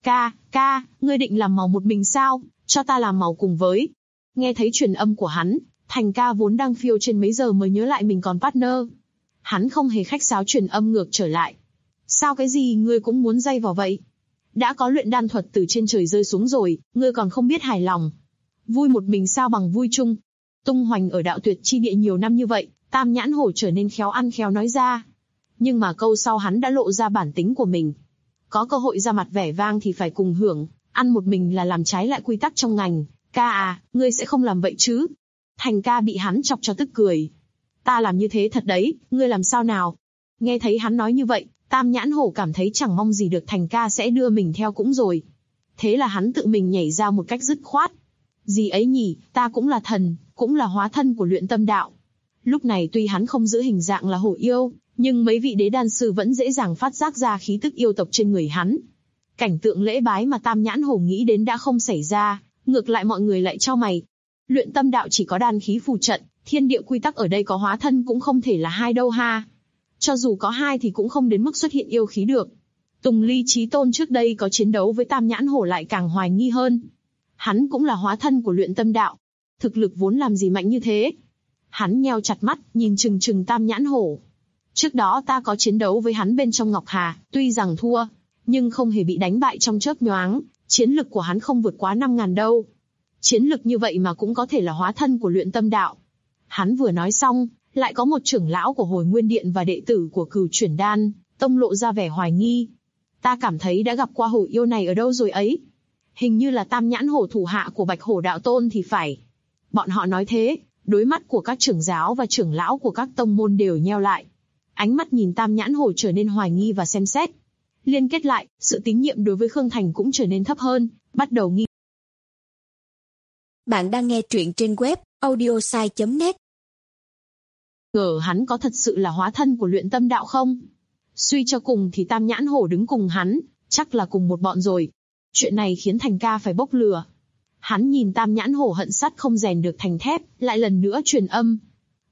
Ca, ngươi định làm màu một mình sao, cho ta làm màu cùng với. Nghe thấy truyền âm của hắn, Thành ca vốn đang phiêu trên mấy giờ mới nhớ lại mình còn partner. Hắn không hề khách sáo truyền âm ngược trở lại. Sao cái gì ngươi cũng muốn dây vào vậy? Đã có luyện đan thuật từ trên trời rơi xuống rồi, ngươi còn không biết hài lòng. Vui một mình sao bằng vui chung. Tung hoành ở đạo tuyệt chi địa nhiều năm như vậy, Tam Nhãn Hổ trở nên khéo ăn khéo nói ra. Nhưng mà câu sau hắn đã lộ ra bản tính của mình. Có cơ hội ra mặt vẻ vang thì phải cùng hưởng, ăn một mình là làm trái lại quy tắc trong ngành. Ca à, ngươi sẽ không làm vậy chứ? Thành ca bị hắn chọc cho tức cười. Ta làm như thế thật đấy, ngươi làm sao nào? Nghe thấy hắn nói như vậy, Tam Nhãn Hổ cảm thấy chẳng mong gì được Thành ca sẽ đưa mình theo cũng rồi. Thế là hắn tự mình nhảy ra một cách dứt khoát. Gì ấy nhỉ, ta cũng là thần, cũng là hóa thân của luyện tâm đạo. Lúc này tuy hắn không giữ hình dạng là hổ yêu, nhưng mấy vị đế đan sư vẫn dễ dàng phát giác ra khí tức yêu tộc trên người hắn. Cảnh tượng lễ bái mà Tam Nhãn Hổ nghĩ đến đã không xảy ra, ngược lại mọi người lại chau mày. Luyện tâm đạo chỉ có đan khí phù trận, thiên địa quy tắc ở đây có hóa thân cũng không thể là hai đâu ha. Cho dù có hai thì cũng không đến mức xuất hiện yêu khí được. Tùng Ly Chí Tôn trước đây có chiến đấu với Tam Nhãn Hổ lại càng hoài nghi hơn. Hắn cũng là hóa thân của luyện tâm đạo. Thực lực vốn làm gì mạnh như thế? Hắn nheo chặt mắt, nhìn chừng chừng Tam Nhãn Hổ. Trước đó ta có chiến đấu với hắn bên trong Ngọc Hà, tuy rằng thua, nhưng không hề bị đánh bại trong chớp nhoáng, chiến lực của hắn không vượt quá 5.000 đâu. Chiến lực như vậy mà cũng có thể là hóa thân của luyện tâm đạo. Hắn vừa nói xong, lại có một trưởng lão của Hồi Nguyên Điện và đệ tử của Cửu Chuyển Đan tông lộ ra vẻ hoài nghi. Ta cảm thấy đã gặp qua hổ yêu này ở đâu rồi ấy. Hình như là Tam Nhãn Hổ thủ hạ của Bạch Hổ đạo tôn thì phải. Bọn họ nói thế, đối mắt của các trưởng giáo và trưởng lão của các tông môn đều nheo lại. Ánh mắt nhìn Tam Nhãn Hổ trở nên hoài nghi và xem xét. Liên kết lại, sự tín nhiệm đối với Khương Thành cũng trở nên thấp hơn, bắt đầu nghi. Bạn đang nghe truyện trên web audiosai.net. Ngờ hắn có thật sự là hóa thân của luyện tâm đạo không? Suy cho cùng thì Tam Nhãn Hổ đứng cùng hắn, chắc là cùng một bọn rồi. Chuyện này khiến Thành ca phải bốc lửa. Hắn nhìn Tam Nhãn Hổ hận sắt không rèn được thành thép, lại lần nữa truyền âm.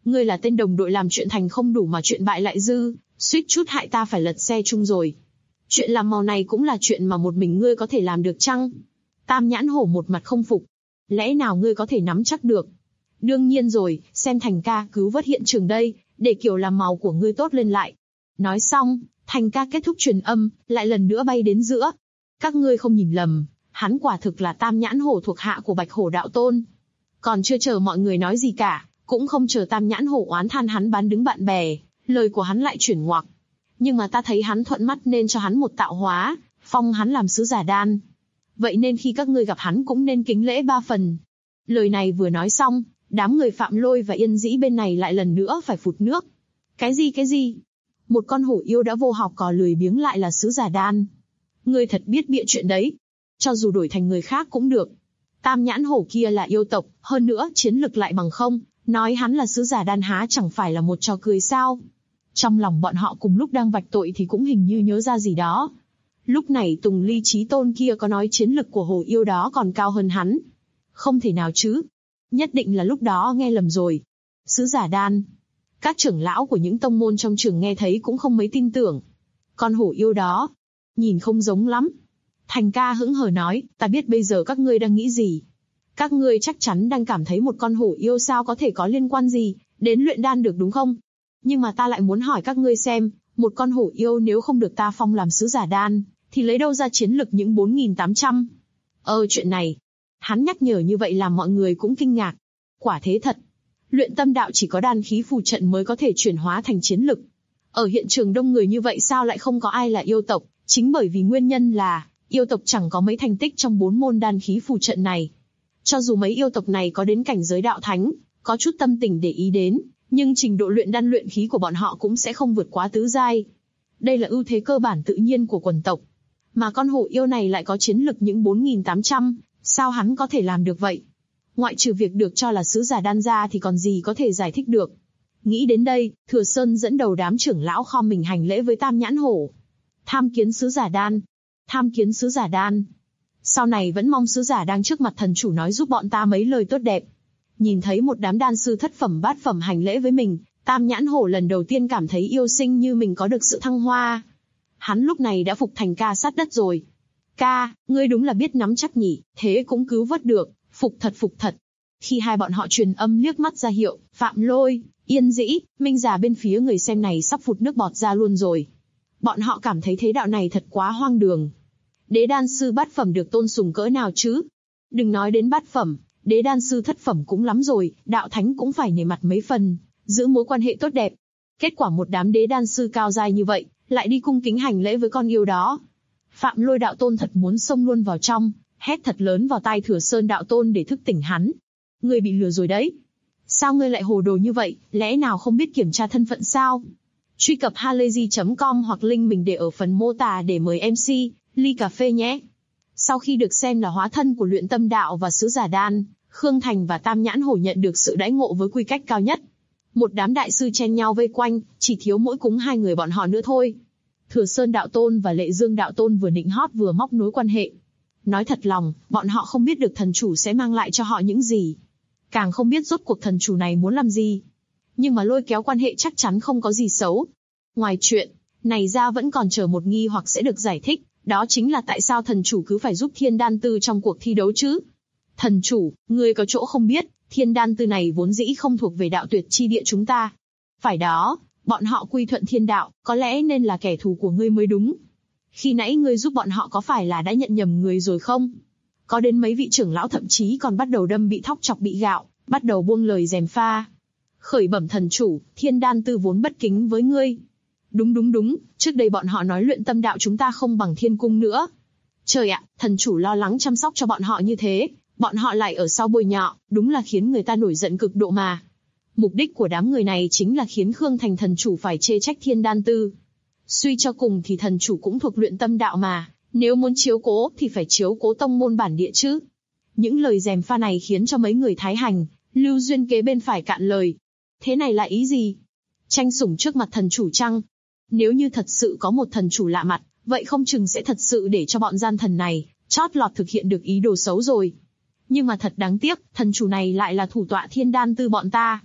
Ngươi là tên đồng đội làm chuyện thành không đủ mà chuyện bại lại dư, suýt chút hại ta phải lật xe chung rồi. Chuyện làm màu này cũng là chuyện mà một mình ngươi có thể làm được chăng? Tam Nhãn Hổ một mặt không phục. Lẽ nào ngươi có thể nắm chắc được? Đương nhiên rồi, xem Thành ca cứu vớt hiện trường đây, để kiểu làm màu của ngươi tốt lên lại. Nói xong, Thành ca kết thúc truyền âm, lại lần nữa bay đến giữa. Các ngươi không nhìn lầm, hắn quả thực là Tam Nhãn Hổ thuộc hạ của Bạch Hổ đạo tôn. Còn chưa chờ mọi người nói gì cả, cũng không chờ Tam Nhãn Hổ oán than hắn bán đứng bạn bè, lời của hắn lại chuyển ngoặc. Nhưng mà ta thấy hắn thuận mắt nên cho hắn một tạo hóa, phong hắn làm sứ giả đan. Vậy nên khi các ngươi gặp hắn cũng nên kính lễ 3 phần. Lời này vừa nói xong, đám người Phạm Lôi và Yên Dĩ bên này lại lần nữa phải phụt nước. Cái gì? Một con hổ yêu đã vô học cò lười biếng lại là sứ giả đan. Ngươi thật biết bịa chuyện đấy. Cho dù đổi thành người khác cũng được. Tam Nhãn Hổ kia là yêu tộc, hơn nữa chiến lực lại bằng không, nói hắn là sứ giả đan há chẳng phải là một trò cười sao? Trong lòng bọn họ cùng lúc đang vạch tội thì cũng hình như nhớ ra gì đó. Lúc này Tùng Ly Chí Tôn kia có nói chiến lực của hổ yêu đó còn cao hơn hắn. Không thể nào chứ. Nhất định là lúc đó nghe lầm rồi. Sứ giả đan. Các trưởng lão của những tông môn trong trường nghe thấy cũng không mấy tin tưởng. Con hổ yêu đó, nhìn không giống lắm. Thành ca hững hờ nói, ta biết bây giờ các ngươi đang nghĩ gì. Các ngươi chắc chắn đang cảm thấy một con hổ yêu sao có thể có liên quan gì đến luyện đan được đúng không? Nhưng mà ta lại muốn hỏi các ngươi xem, một con hổ yêu nếu không được ta phong làm sứ giả đan, thì lấy đâu ra chiến lực những 4.800? Chuyện này. Hắn nhắc nhở như vậy làm mọi người cũng kinh ngạc. Quả thế thật. Luyện tâm đạo chỉ có đan khí phù trận mới có thể chuyển hóa thành chiến lực. Ở hiện trường đông người như vậy sao lại không có ai là yêu tộc? Chính bởi vì nguyên nhân là, yêu tộc chẳng có mấy thành tích trong 4 môn đan khí phù trận này. Cho dù mấy yêu tộc này có đến cảnh giới đạo thánh, có chút tâm tình để ý đến, nhưng trình độ luyện đan luyện khí của bọn họ cũng sẽ không vượt quá tứ giai. Đây là ưu thế cơ bản tự nhiên của quần tộc. Mà con hổ yêu này lại có chiến lực những 4.800, sao hắn có thể làm được vậy? Ngoại trừ việc được cho là sứ giả đan ra thì còn gì có thể giải thích được. Nghĩ đến đây, Thừa Sơn dẫn đầu đám trưởng lão khom mình hành lễ với Tam Nhãn Hổ. Tham kiến sứ giả đan. Tham kiến sứ giả đan. Sau này vẫn mong sứ giả đang trước mặt thần chủ nói giúp bọn ta mấy lời tốt đẹp. Nhìn thấy một đám đan sư thất phẩm bát phẩm hành lễ với mình, Tam Nhãn Hổ lần đầu tiên cảm thấy yêu sinh như mình có được sự thăng hoa. Hắn lúc này đã phục thành ca sát đất rồi. Ca, ngươi đúng là biết nắm chắc nhỉ, thế cũng cứu vớt được, phục thật. Khi hai bọn họ truyền âm liếc mắt ra hiệu, Phạm Lôi, Yên Dĩ, Minh già bên phía người xem này sắp phụt nước bọt ra luôn rồi. Bọn họ cảm thấy thế đạo này thật quá hoang đường. Đế đan sư bát phẩm được tôn sùng cỡ nào chứ? Đừng nói đến bát phẩm, đế đan sư thất phẩm cũng lắm rồi, đạo thánh cũng phải nể mặt mấy phần, giữ mối quan hệ tốt đẹp. Kết quả một đám đế đan sư cao giai như vậy, lại đi cung kính hành lễ với con yêu đó. Phạm Lôi đạo tôn thật muốn xông luôn vào trong, hét thật lớn vào tai Thừa Sơn đạo tôn để thức tỉnh hắn. Ngươi bị lừa rồi đấy. Sao ngươi lại hồ đồ như vậy, lẽ nào không biết kiểm tra thân phận sao? Truy cập halayzi.com hoặc link mình để ở phần mô tả để mời MC, ly cà phê nhé. Sau khi được xem là hóa thân của luyện tâm đạo và sứ giả đan, Khương Thành và Tam Nhãn Hổ nhận được sự đãi ngộ với quy cách cao nhất. Một đám đại sư chen nhau vây quanh, chỉ thiếu mỗi cúng hai người bọn họ nữa thôi. Thừa Sơn đạo tôn và Lệ Dương đạo tôn vừa nịnh hót vừa móc nối quan hệ. Nói thật lòng, bọn họ không biết được thần chủ sẽ mang lại cho họ những gì. Càng không biết rốt cuộc thần chủ này muốn làm gì. Nhưng mà lôi kéo quan hệ chắc chắn không có gì xấu. Ngoài chuyện này ra vẫn còn chờ một nghi hoặc sẽ được giải thích, đó chính là tại sao thần chủ cứ phải giúp Thiên Đan Tư trong cuộc thi đấu chứ? Thần chủ, ngươi có chỗ không biết, Thiên Đan Tư này vốn dĩ không thuộc về đạo tuyệt chi địa chúng ta. Phải đó, bọn họ quy thuận thiên đạo, có lẽ nên là kẻ thù của ngươi mới đúng. Khi nãy ngươi giúp bọn họ có phải là đã nhận nhầm người rồi không? Có đến mấy vị trưởng lão thậm chí còn bắt đầu đâm bị thóc chọc bị gạo, bắt đầu buông lời gièm pha. Khởi bẩm thần chủ, Thiên Đan Tư vốn bất kính với ngươi. Đúng, trước đây bọn họ nói luyện tâm đạo chúng ta không bằng thiên cung nữa. Trời ạ, thần chủ lo lắng chăm sóc cho bọn họ như thế, bọn họ lại ở sau bôi nhọ, đúng là khiến người ta nổi giận cực độ mà. Mục đích của đám người này chính là khiến Khương Thành thần chủ phải chê trách Thiên Đan Tư. Suy cho cùng thì thần chủ cũng thuộc luyện tâm đạo mà, nếu muốn chiếu cố thì phải chiếu cố tông môn bản địa chứ. Những lời gièm pha này khiến cho mấy người Thái Hành, Lưu Duyên kế bên phải cạn lời. Thế này là ý gì? Tranh sủng trước mặt thần chủ chăng? Nếu như thật sự có một thần chủ lạ mặt, vậy không chừng sẽ thật sự để cho bọn gian thần này chót lọt thực hiện được ý đồ xấu rồi. Nhưng mà thật đáng tiếc, thần chủ này lại là thủ tọa Thiên Đan Tư bọn ta.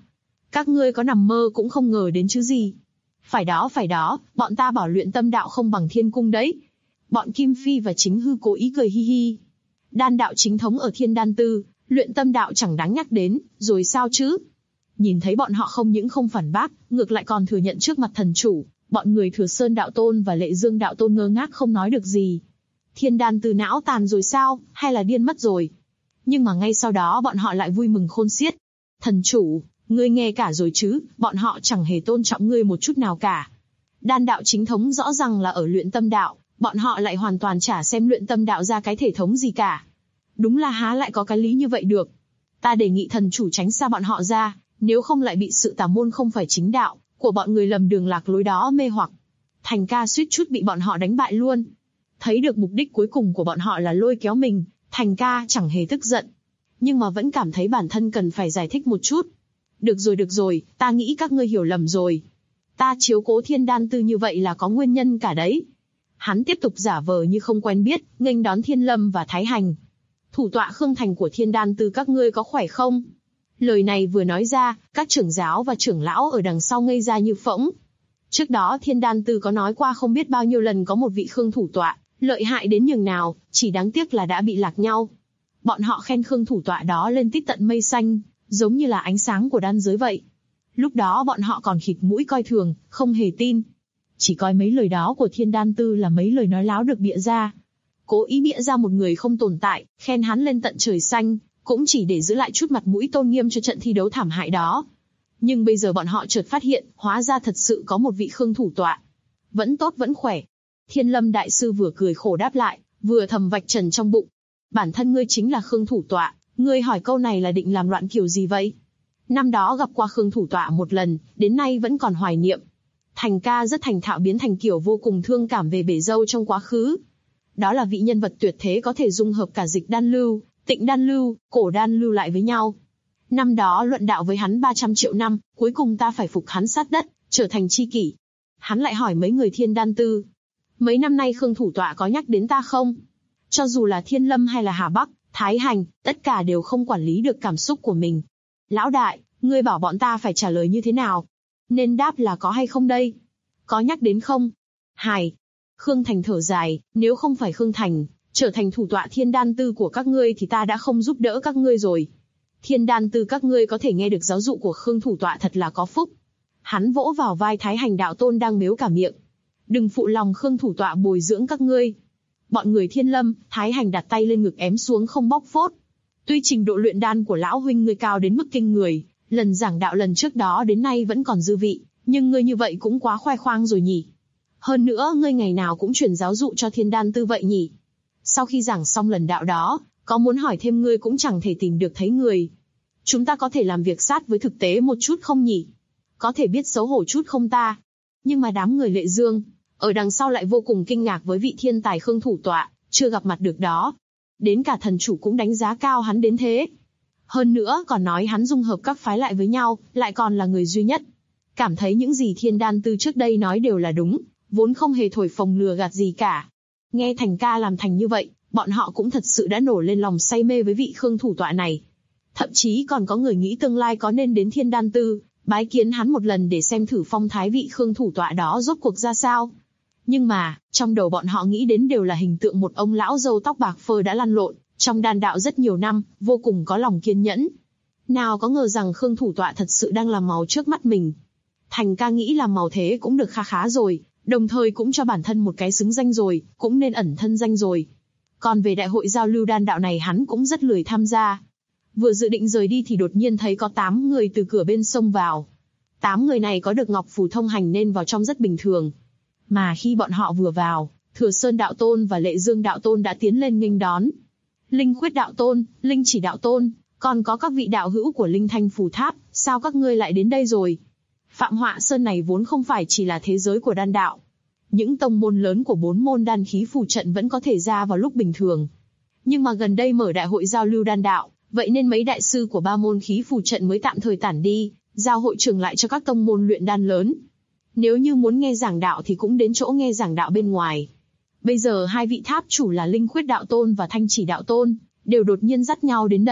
Các ngươi có nằm mơ cũng không ngờ đến chứ gì. Phải đó, bọn ta bảo luyện tâm đạo không bằng thiên cung đấy. Bọn Kim Phi và Chính Hư cố ý cười hi hi. Đan đạo chính thống ở Thiên Đan Tư, luyện tâm đạo chẳng đáng nhắc đến, rồi sao chứ? Nhìn thấy bọn họ không những không phản bác, ngược lại còn thừa nhận trước mặt thần chủ, bọn người Thừa Sơn đạo tôn và Lệ Dương đạo tôn ngơ ngác không nói được gì. Thiên Đan Tư não tàn rồi sao, hay là điên mất rồi? Nhưng mà ngay sau đó bọn họ lại vui mừng khôn xiết. Thần chủ, ngươi nghe cả rồi chứ, bọn họ chẳng hề tôn trọng ngươi một chút nào cả. Đan đạo chính thống rõ ràng là ở luyện tâm đạo, bọn họ lại hoàn toàn chả xem luyện tâm đạo ra cái thể thống gì cả. Đúng là há lại có cái lý như vậy được. Ta đề nghị thần chủ tránh xa bọn họ ra, nếu không lại bị sự tà môn không phải chính đạo của bọn người lầm đường lạc lối đó mê hoặc. Thành ca suýt chút bị bọn họ đánh bại luôn. Thấy được mục đích cuối cùng của bọn họ là lôi kéo mình, Thành ca chẳng hề tức giận, nhưng mà vẫn cảm thấy bản thân cần phải giải thích một chút. Được rồi, ta nghĩ các ngươi hiểu lầm rồi. Ta chiếu cố Thiên Đan Tư như vậy là có nguyên nhân cả đấy. Hắn tiếp tục giả vờ như không quen biết, nghênh đón Thiên Lâm và Thái Hành. Thủ tọa Khương Thành của Thiên Đan Tư các ngươi có khỏe không? Lời này vừa nói ra, các trưởng giáo và trưởng lão ở đằng sau ngây ra như phỗng. Trước đó Thiên Đan Tư có nói qua không biết bao nhiêu lần có một vị Khương thủ tọa, lợi hại đến nhường nào, chỉ đáng tiếc là đã bị lạc nhau. Bọn họ khen Khương thủ tọa đó lên tít tận mây xanh, giống như là ánh sáng của đan giới vậy. Lúc đó bọn họ còn khịt mũi coi thường, không hề tin. Chỉ coi mấy lời đó của Thiên Đan Tư là mấy lời nói láo được bịa ra. Cố ý bịa ra một người không tồn tại, khen hắn lên tận trời xanh, cũng chỉ để giữ lại chút mặt mũi tôn nghiêm cho trận thi đấu thảm hại đó. Nhưng bây giờ bọn họ chợt phát hiện, hóa ra thật sự có một vị Khương thủ tọa. Vẫn tốt vẫn khỏe. Thiên Lâm đại sư vừa cười khổ đáp lại, vừa thầm vạch trần trong bụng. Bản thân ngươi chính là Khương thủ tọa, ngươi hỏi câu này là định làm loạn kiểu gì vậy? Năm đó gặp qua Khương thủ tọa một lần, đến nay vẫn còn hoài niệm. Thành ca rất thành thạo biến thành kiểu vô cùng thương cảm về bể dâu trong quá khứ. Đó là vị nhân vật tuyệt thế có thể dung hợp cả dịch đan lưu, tịnh đan lưu, cổ đan lưu lại với nhau. Năm đó luận đạo với hắn 300 triệu năm, cuối cùng ta phải phục hắn sát đất, trở thành tri kỷ. Hắn lại hỏi mấy người Thiên Đan Tư. Mấy năm nay Khương thủ tọa có nhắc đến ta không? Cho dù là Thiên Lâm hay là Hà Bắc, Thái Hành, tất cả đều không quản lý được cảm xúc của mình. Lão đại, ngươi bảo bọn ta phải trả lời như thế nào? Nên đáp là có hay không đây? Có nhắc đến không? Hài. Khương Thành thở dài, nếu không phải Khương Thành trở thành thủ tọa Thiên Đan Tư của các ngươi thì ta đã không giúp đỡ các ngươi rồi. Thiên Đan Tư các ngươi có thể nghe được giáo dụ của Khương thủ tọa thật là có phúc. Hắn vỗ vào vai Thái Hành đạo tôn đang mếu cả miệng. Đừng phụ lòng Khương thủ tọa bồi dưỡng các ngươi. Bọn người Thiên Lâm, Thái Hành đặt tay lên ngực ém xuống không bóc phốt. Tuy trình độ luyện đan của lão huynh ngươi cao đến mức kinh người, lần giảng đạo lần trước đó đến nay vẫn còn dư vị, nhưng ngươi như vậy cũng quá khoe khoang rồi nhỉ. Hơn nữa ngươi ngày nào cũng truyền giáo dụ cho Thiên Đan Tư vậy nhỉ. Sau khi giảng xong lần đạo đó, có muốn hỏi thêm ngươi cũng chẳng thể tìm được thấy người. Chúng ta có thể làm việc sát với thực tế một chút không nhỉ? Có thể biết xấu hổ chút không ta? Nhưng mà đám người Lệ Dương, ở đằng sau lại vô cùng kinh ngạc với vị thiên tài Khương thủ tọa, chưa gặp mặt được đó. Đến cả thần chủ cũng đánh giá cao hắn đến thế. Hơn nữa còn nói hắn dung hợp các phái lại với nhau, lại còn là người duy nhất. Cảm thấy những gì Thiên Đan Tư trước đây nói đều là đúng, vốn không hề thổi phồng lừa gạt gì cả. Nghe Thành ca làm thành như vậy, bọn họ cũng thật sự đã nổi lên lòng say mê với vị Khương thủ tọa này. Thậm chí còn có người nghĩ tương lai có nên đến Thiên Đan Tư, bái kiến hắn một lần để xem thử phong thái vị Khương thủ tọa đó rốt cuộc ra sao. Nhưng mà, trong đầu bọn họ nghĩ đến đều là hình tượng một ông lão râu tóc bạc phơ đã lăn lộn trong đan đạo rất nhiều năm, vô cùng có lòng kiên nhẫn. Nào có ngờ rằng Khương thủ tọa thật sự đang làm màu trước mắt mình. Thành ca nghĩ làm màu thế cũng được khá rồi, đồng thời cũng cho bản thân một cái xứng danh rồi, cũng nên ẩn thân danh rồi. Còn về đại hội giao lưu đan đạo này hắn cũng rất lười tham gia. Vừa dự định rời đi thì đột nhiên thấy có 8 người từ cửa bên xông vào. 8 người này có được ngọc phù thông hành nên vào trong rất bình thường. Mà khi bọn họ vừa vào, Thừa Sơn đạo tôn và Lệ Dương đạo tôn đã tiến lên nghênh đón. Linh Khuyết đạo tôn, Linh Chỉ đạo tôn, còn có các vị đạo hữu của Linh Thanh Phù Tháp, sao các ngươi lại đến đây rồi? Phạm Họa Sơn này vốn không phải chỉ là thế giới của đan đạo. Những tông môn lớn của 4 môn đan khí phù trận vẫn có thể ra vào lúc bình thường. Nhưng mà gần đây mở đại hội giao lưu đan đạo, vậy nên mấy đại sư của 3 môn khí phù trận mới tạm thời tản đi, giao hội trường lại cho các tông môn luyện đan lớn. Nếu như muốn nghe giảng đạo thì cũng đến chỗ nghe giảng đạo bên ngoài. Bây giờ hai vị tháp chủ là Linh Khuyết đạo tôn và Thanh Chỉ đạo tôn đều đột nhiên dắt nhau đến đấy,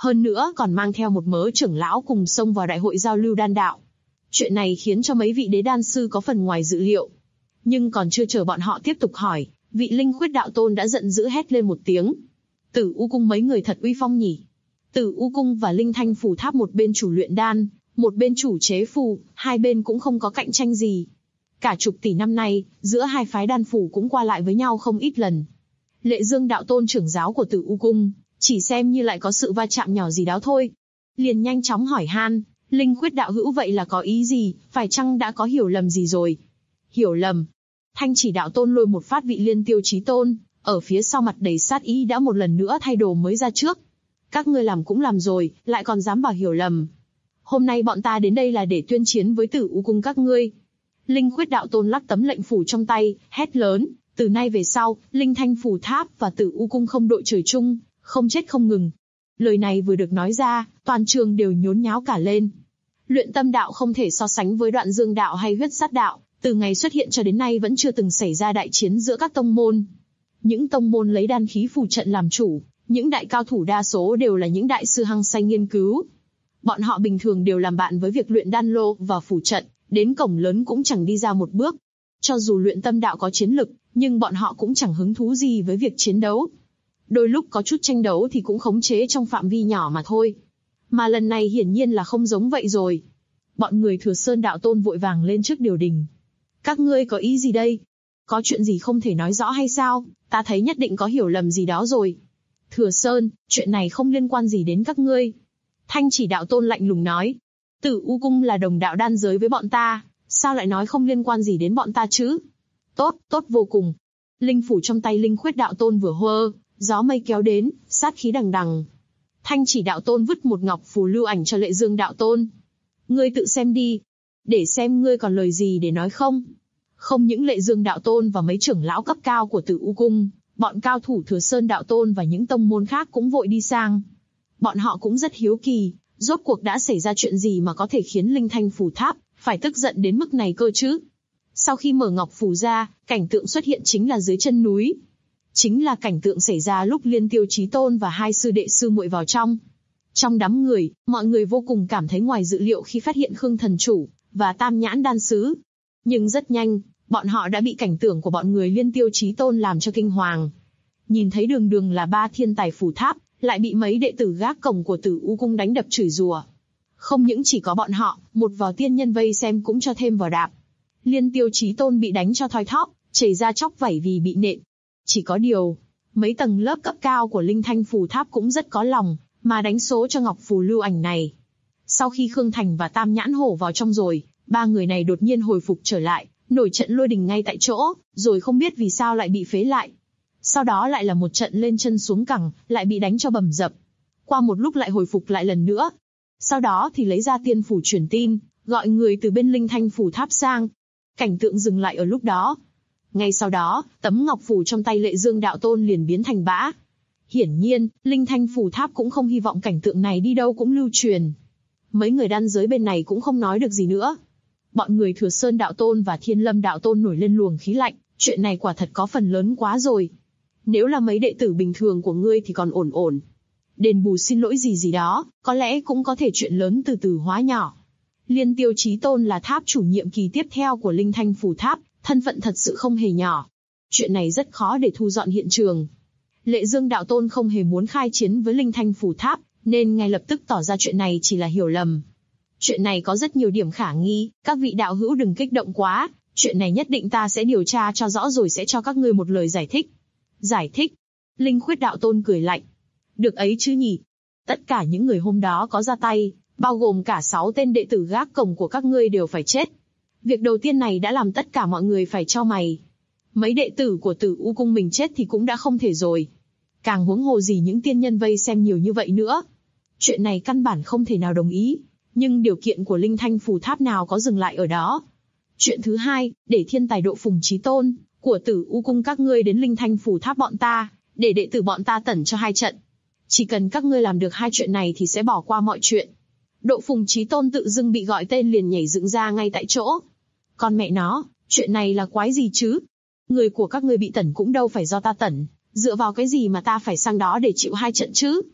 Hơn nữa còn mang theo một mớ trưởng lão cùng xông vào đại hội giao lưu đan đạo. Chuyện này khiến cho mấy vị đế đan sư có phần ngoài dự liệu. Nhưng còn chưa chờ bọn họ tiếp tục hỏi, vị Linh Khuyết đạo tôn đã giận dữ hét lên một tiếng. Tử U cung mấy người thật uy phong nhỉ. Tử U cung và Linh Thanh Phù Tháp một bên chủ luyện đan, một bên chủ chế phù, hai bên cũng không có cạnh tranh gì. Cả chục tỷ năm nay, giữa hai phái đan phủ cũng qua lại với nhau không ít lần. Lệ Dương đạo tôn trưởng giáo của Tử U cung, chỉ xem như lại có sự va chạm nhỏ gì đó thôi. Liền nhanh chóng hỏi han, Linh Khuyết đạo hữu vậy là có ý gì, phải chăng đã có hiểu lầm gì rồi? Hiểu lầm? Thanh Chỉ đạo tôn lôi một phát vị Liên Tiêu Chí tôn, ở phía sau mặt đầy sát ý đã một lần nữa thay đồ mới ra trước. Các ngươi làm cũng làm rồi, lại còn dám bảo hiểu lầm. Hôm nay bọn ta đến đây là để tuyên chiến với Tử U cung các ngươi. Linh Khuyết đạo tôn lắc tấm lệnh phủ trong tay, hét lớn, từ nay về sau, Linh Thanh Phù Tháp và Tử U cung không đội trời chung, không chết không ngừng. Lời này vừa được nói ra, toàn trường đều nhốn nháo cả lên. Luyện tâm đạo không thể so sánh với Đoạn Dương đạo hay Huyết Sát đạo, từ ngày xuất hiện cho đến nay vẫn chưa từng xảy ra đại chiến giữa các tông môn. Những tông môn lấy đan khí phù trận làm chủ, những đại cao thủ đa số đều là những đại sư hăng say nghiên cứu. Bọn họ bình thường đều làm bạn với việc luyện đan lô và phù trận, đến cổng lớn cũng chẳng đi ra một bước. Cho dù luyện tâm đạo có chiến lực, nhưng bọn họ cũng chẳng hứng thú gì với việc chiến đấu. Đôi lúc có chút tranh đấu thì cũng khống chế trong phạm vi nhỏ mà thôi. Mà lần này hiển nhiên là không giống vậy rồi. Bọn người Thừa Sơn đạo tôn vội vàng lên trước điều đình. Các ngươi có ý gì đây? Có chuyện gì không thể nói rõ hay sao? Ta thấy nhất định có hiểu lầm gì đó rồi. Thừa Sơn, chuyện này không liên quan gì đến các ngươi. Thanh Chỉ đạo tôn lạnh lùng nói. Tử U cung là đồng đạo đan giới với bọn ta, sao lại nói không liên quan gì đến bọn ta chứ? Tốt, tốt vô cùng. Linh phủ trong tay Linh Khuyết đạo tôn vừa hơ, gió mây kéo đến, sát khí đằng đằng. Thanh Chỉ đạo tôn vứt một ngọc phù lưu ảnh cho Lệ Dương đạo tôn. Ngươi tự xem đi, để xem ngươi còn lời gì để nói không. Không những Lệ Dương đạo tôn và mấy trưởng lão cấp cao của Tử U cung, bọn cao thủ Thừa Sơn đạo tôn và những tông môn khác cũng vội đi sang. Bọn họ cũng rất hiếu kỳ, rốt cuộc đã xảy ra chuyện gì mà có thể khiến Linh Thanh Phù Tháp phải tức giận đến mức này cơ chứ? Sau khi mở ngọc phù ra, cảnh tượng xuất hiện chính là dưới chân núi. Chính là cảnh tượng xảy ra lúc Liên Tiêu Chí tôn và hai sư đệ sư muội vào trong. Trong đám người, mọi người vô cùng cảm thấy ngoài dự liệu khi phát hiện Khương thần chủ và Tam Nhãn đan sứ. Nhưng rất nhanh, bọn họ đã bị cảnh tượng của bọn người Liên Tiêu Chí tôn làm cho kinh hoàng. Nhìn thấy đường đường là ba thiên tài phù tháp, lại bị mấy đệ tử gác cổng của Tử U cung đánh đập chửi rủa. Không những chỉ có bọn họ, một vò tiên nhân vây xem cũng cho thêm vào đạp. Liên Tiêu Chí tôn bị đánh cho thoi thóp, chảy ra chóc vảy vì bị nện. Chỉ có điều, mấy tầng lớp cấp cao của Linh Thanh Phù Tháp cũng rất có lòng, mà đánh số cho ngọc phù lưu ảnh này. Sau khi Khương Thành và Tam Nhãn Hổ vào trong rồi, ba người này đột nhiên hồi phục trở lại, nổi trận lôi đình ngay tại chỗ, rồi không biết vì sao lại bị phế lại. Sau đó lại là một trận lên chân xuống cẳng, lại bị đánh cho bầm dập. Qua một lúc lại hồi phục lại lần nữa. Sau đó thì lấy ra tiên phủ truyền tin, gọi người từ bên Linh Thanh Phù Tháp sang. Cảnh tượng dừng lại ở lúc đó. Ngay sau đó, tấm ngọc phù trong tay Lệ Dương đạo tôn liền biến thành bã. Hiển nhiên, Linh Thanh Phù Tháp cũng không hy vọng cảnh tượng này đi đâu cũng lưu truyền. Mấy người đan giới bên này cũng không nói được gì nữa. Bọn người Thừa Sơn đạo tôn và Thiên Lâm đạo tôn nổi lên luồng khí lạnh, chuyện này quả thật có phần lớn quá rồi. Nếu là mấy đệ tử bình thường của ngươi thì còn ổn ổn. Đền bù xin lỗi gì gì đó, có lẽ cũng có thể chuyện lớn từ từ hóa nhỏ. Liên Tiêu Chí tôn là tháp chủ nhiệm kỳ tiếp theo của Linh Thanh Phù Tháp, thân phận thật sự không hề nhỏ. Chuyện này rất khó để thu dọn hiện trường. Lệ Dương đạo tôn không hề muốn khai chiến với Linh Thanh Phù Tháp, nên ngay lập tức tỏ ra chuyện này chỉ là hiểu lầm. Chuyện này có rất nhiều điểm khả nghi, các vị đạo hữu đừng kích động quá, chuyện này nhất định ta sẽ điều tra cho rõ rồi sẽ cho các ngươi một lời giải thích. Giải thích? Linh Khuyết đạo tôn cười lạnh. Được ấy chứ nhỉ? Tất cả những người hôm đó có ra tay, bao gồm cả 6 tên đệ tử gác cổng của các ngươi đều phải chết. Việc đầu tiên này đã làm tất cả mọi người phải chau mày. Mấy đệ tử của Tử U cung mình chết thì cũng đã không thể rồi. Càng huống hồ gì những tiên nhân vây xem nhiều như vậy nữa. Chuyện này căn bản không thể nào đồng ý. Nhưng điều kiện của Linh Thanh Phù Tháp nào có dừng lại ở đó. Chuyện thứ hai, để thiên tài Độ Phùng Chí tôn của Tử U cung các ngươi đến Linh Thanh Phù Tháp bọn ta, để đệ tử bọn ta tẩn cho 2 trận. Chỉ cần các ngươi làm được 2 chuyện này thì sẽ bỏ qua mọi chuyện. Độ Phùng Chí tôn tự dưng bị gọi tên liền nhảy dựng ra ngay tại chỗ. Con mẹ nó, chuyện này là quái gì chứ? Người của các ngươi bị tẩn cũng đâu phải do ta tẩn, dựa vào cái gì mà ta phải sang đó để chịu 2 trận chứ?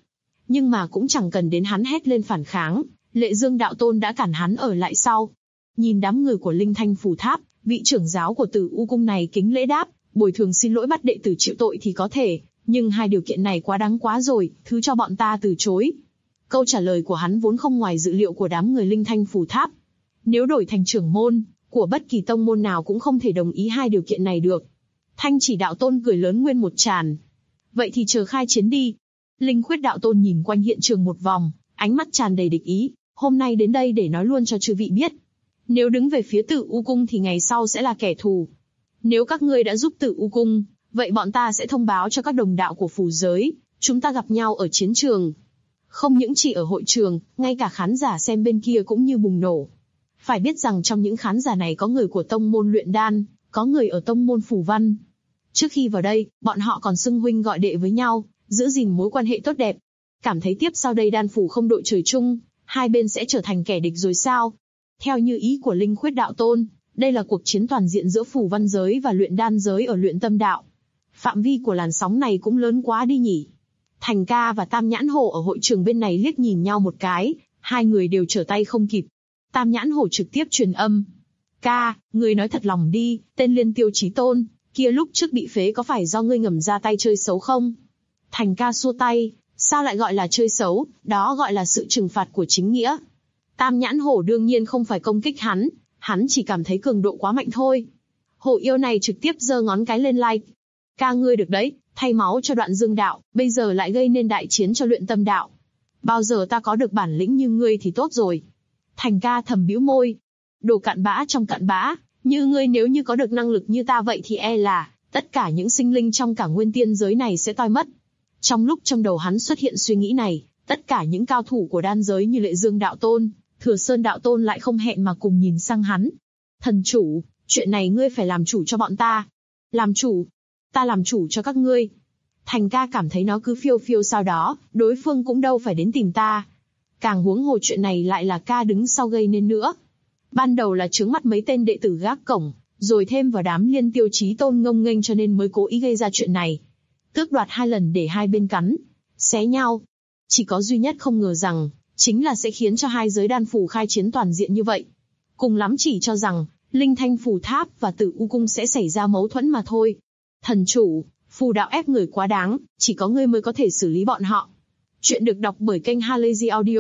Nhưng mà cũng chẳng cần đến hắn hét lên phản kháng, Lệ Dương đạo tôn đã cản hắn ở lại sau. Nhìn đám người của Linh Thanh Phù Tháp, vị trưởng giáo của Tử U cung này kính lễ đáp, bồi thường xin lỗi bắt đệ tử chịu tội thì có thể, nhưng hai điều kiện này quá đáng quá rồi, thứ cho bọn ta từ chối. Câu trả lời của hắn vốn không ngoài dự liệu của đám người Linh Thanh Phù Tháp. Nếu đổi thành trưởng môn của bất kỳ tông môn nào cũng không thể đồng ý hai điều kiện này được. Thanh Chỉ đạo tôn cười lớn nguyên một tràn. Vậy thì chờ khai chiến đi. Linh Khuyết đạo tôn nhìn quanh hiện trường một vòng, ánh mắt tràn đầy địch ý. Hôm nay đến đây để nói luôn cho chư vị biết. Nếu đứng về phía Tử U cung thì ngày sau sẽ là kẻ thù. Nếu các ngươi đã giúp Tử U cung, vậy bọn ta sẽ thông báo cho các đồng đạo của phù giới, chúng ta gặp nhau ở chiến trường. Không những chỉ ở hội trường, ngay cả khán giả xem bên kia cũng như bùng nổ. Phải biết rằng trong những khán giả này có người của tông môn luyện đan, có người ở tông môn phù văn. Trước khi vào đây, bọn họ còn xưng huynh gọi đệ với nhau, giữ gìn mối quan hệ tốt đẹp. Cảm thấy tiếp sau đây đan phủ không đội trời chung, hai bên sẽ trở thành kẻ địch rồi sao? Theo như ý của Linh Khuyết đạo tôn, đây là cuộc chiến toàn diện giữa phù văn giới và luyện đan giới ở luyện tâm đạo. Phạm vi của làn sóng này cũng lớn quá đi nhỉ. Thành Ca và Tam Nhãn Hổ ở hội trường bên này liếc nhìn nhau một cái, hai người đều trở tay không kịp. Tam Nhãn Hổ trực tiếp truyền âm. Ca, ngươi nói thật lòng đi, tên Liên Tiêu Chí Tôn, kia lúc trước bị phế có phải do ngươi ngầm ra tay chơi xấu không? Thành Ca xua tay, sao lại gọi là chơi xấu, đó gọi là sự trừng phạt của chính nghĩa. Tam Nhãn Hổ đương nhiên không phải công kích hắn chỉ cảm thấy cường độ quá mạnh thôi. Hổ yêu này trực tiếp giơ ngón cái lên like. Ca ngươi được đấy, thay máu cho Đoạn Dương đạo, bây giờ lại gây nên đại chiến cho luyện tâm đạo. Bao giờ ta có được bản lĩnh như ngươi thì tốt rồi. Thành Ca thầm bĩu môi. Đồ cặn bã trong cặn bã, như ngươi nếu như có được năng lực như ta vậy thì e là, tất cả những sinh linh trong cả nguyên tiên giới này sẽ toi mất. Trong lúc trong đầu hắn xuất hiện suy nghĩ này, tất cả những cao thủ của đan giới như Lệ Dương đạo tôn, Thừa Sơn đạo tôn lại không hẹn mà cùng nhìn sang hắn. Thần chủ, chuyện này ngươi phải làm chủ cho bọn ta. Làm chủ? Ta làm chủ cho các ngươi. Thành Ca cảm thấy nó cứ phiêu phiêu sau đó, đối phương cũng đâu phải đến tìm ta. Càng huống hồ chuyện này lại là ca đứng sau gây nên nữa. Ban đầu là chướng mắt mấy tên đệ tử gác cổng, rồi thêm vào đám Liên Tiêu Chí Tôn ngông nghênh cho nên mới cố ý gây ra chuyện này. Tước đoạt 2 lần để hai bên cắn, xé nhau. Chỉ có duy nhất không ngờ rằng, chính là sẽ khiến cho hai giới đan phủ khai chiến toàn diện như vậy. Cùng lắm chỉ cho rằng, Linh Thanh Phù Tháp và Tử U cung sẽ xảy ra mâu thuẫn mà thôi. Thần chủ, phù đạo ép người quá đáng, chỉ có ngươi mới có thể xử lý bọn họ. Chuyện được đọc bởi kênh Halazy Audio.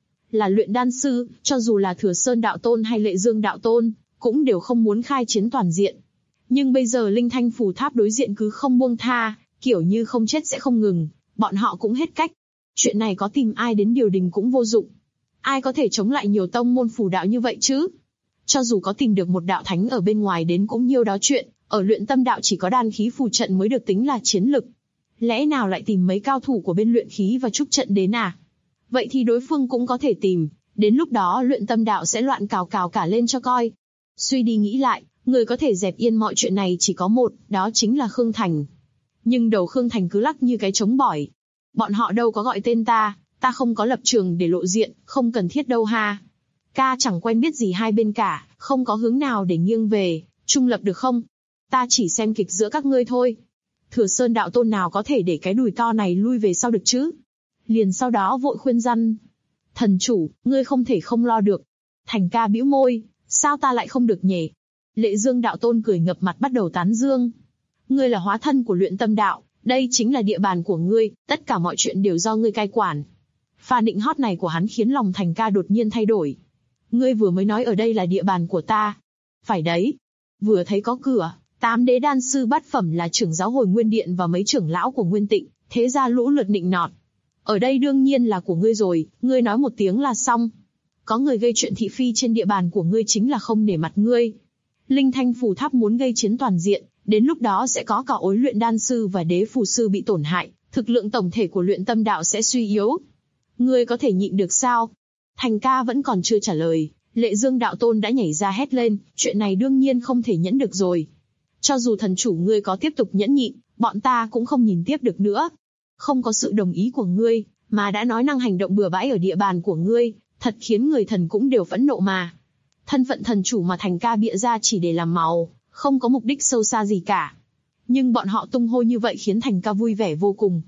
Là luyện đan sư, cho dù là Thừa Sơn đạo tôn hay Lệ Dương đạo tôn, cũng đều không muốn khai chiến toàn diện. Nhưng bây giờ Linh Thanh Phù Tháp đối diện cứ không buông tha, kiểu như không chết sẽ không ngừng, bọn họ cũng hết cách. Chuyện này có tìm ai đến điều đình cũng vô dụng. Ai có thể chống lại nhiều tông môn phù đạo như vậy chứ? Cho dù có tìm được một đạo thánh ở bên ngoài đến cũng nhiêu đó chuyện, ở luyện tâm đạo chỉ có đan khí phù trận mới được tính là chiến lực. Lẽ nào lại tìm mấy cao thủ của bên luyện khí và trúc trận đến à? Vậy thì đối phương cũng có thể tìm, đến lúc đó luyện tâm đạo sẽ loạn cào cào cả lên cho coi. Suy đi nghĩ lại, người có thể dẹp yên mọi chuyện này chỉ có một, đó chính là Khương Thành. Nhưng đầu Khương Thành cứ lắc như cái trống bỏi. Bọn họ đâu có gọi tên ta không có lập trường để lộ diện, không cần thiết đâu ha. Ca chẳng quen biết gì hai bên cả, không có hướng nào để nghiêng về, trung lập được không? Ta chỉ xem kịch giữa các ngươi thôi. Thừa Sơn đạo tôn nào có thể để cái đùi to này lui về sau được chứ? Liền sau đó vội khuyên răn. Thần chủ, ngươi không thể không lo được. Thành Ca bĩu môi, sao ta lại không được nhỉ? Lệ Dương đạo tôn cười ngập mặt bắt đầu tán dương. Ngươi là hóa thân của luyện tâm đạo, đây chính là địa bàn của ngươi, tất cả mọi chuyện đều do ngươi cai quản. Pha định hót này của hắn khiến lòng Thành Ca đột nhiên thay đổi. Ngươi vừa mới nói ở đây là địa bàn của ta. Phải đấy. Vừa thấy có cửa, 8 đế đan sư bát phẩm là trưởng giáo Hồi Nguyên Điện và mấy trưởng lão của Nguyên Tịnh, thế ra lũ lượt nịnh nọt. Ở đây đương nhiên là của ngươi rồi, ngươi nói một tiếng là xong. Có người gây chuyện thị phi trên địa bàn của ngươi chính là không nể mặt ngươi. Linh Thanh Phù Tháp muốn gây chiến toàn diện, đến lúc đó sẽ có cả ối luyện đan sư và đế phù sư bị tổn hại, thực lượng tổng thể của luyện tâm đạo sẽ suy yếu. Ngươi có thể nhịn được sao? Thành Ca vẫn còn chưa trả lời, Lệ Dương đạo tôn đã nhảy ra hét lên, chuyện này đương nhiên không thể nhẫn được rồi. Cho dù thần chủ ngươi có tiếp tục nhẫn nhịn, bọn ta cũng không nhìn tiếp được nữa. Không có sự đồng ý của ngươi, mà đã nói năng hành động bừa bãi ở địa bàn của ngươi, thật khiến người thần cũng đều phẫn nộ mà. Thân phận thần chủ mà Thành Ca bịa ra chỉ để làm màu, không có mục đích sâu xa gì cả. Nhưng bọn họ tung hô như vậy khiến Thành Ca vui vẻ vô cùng.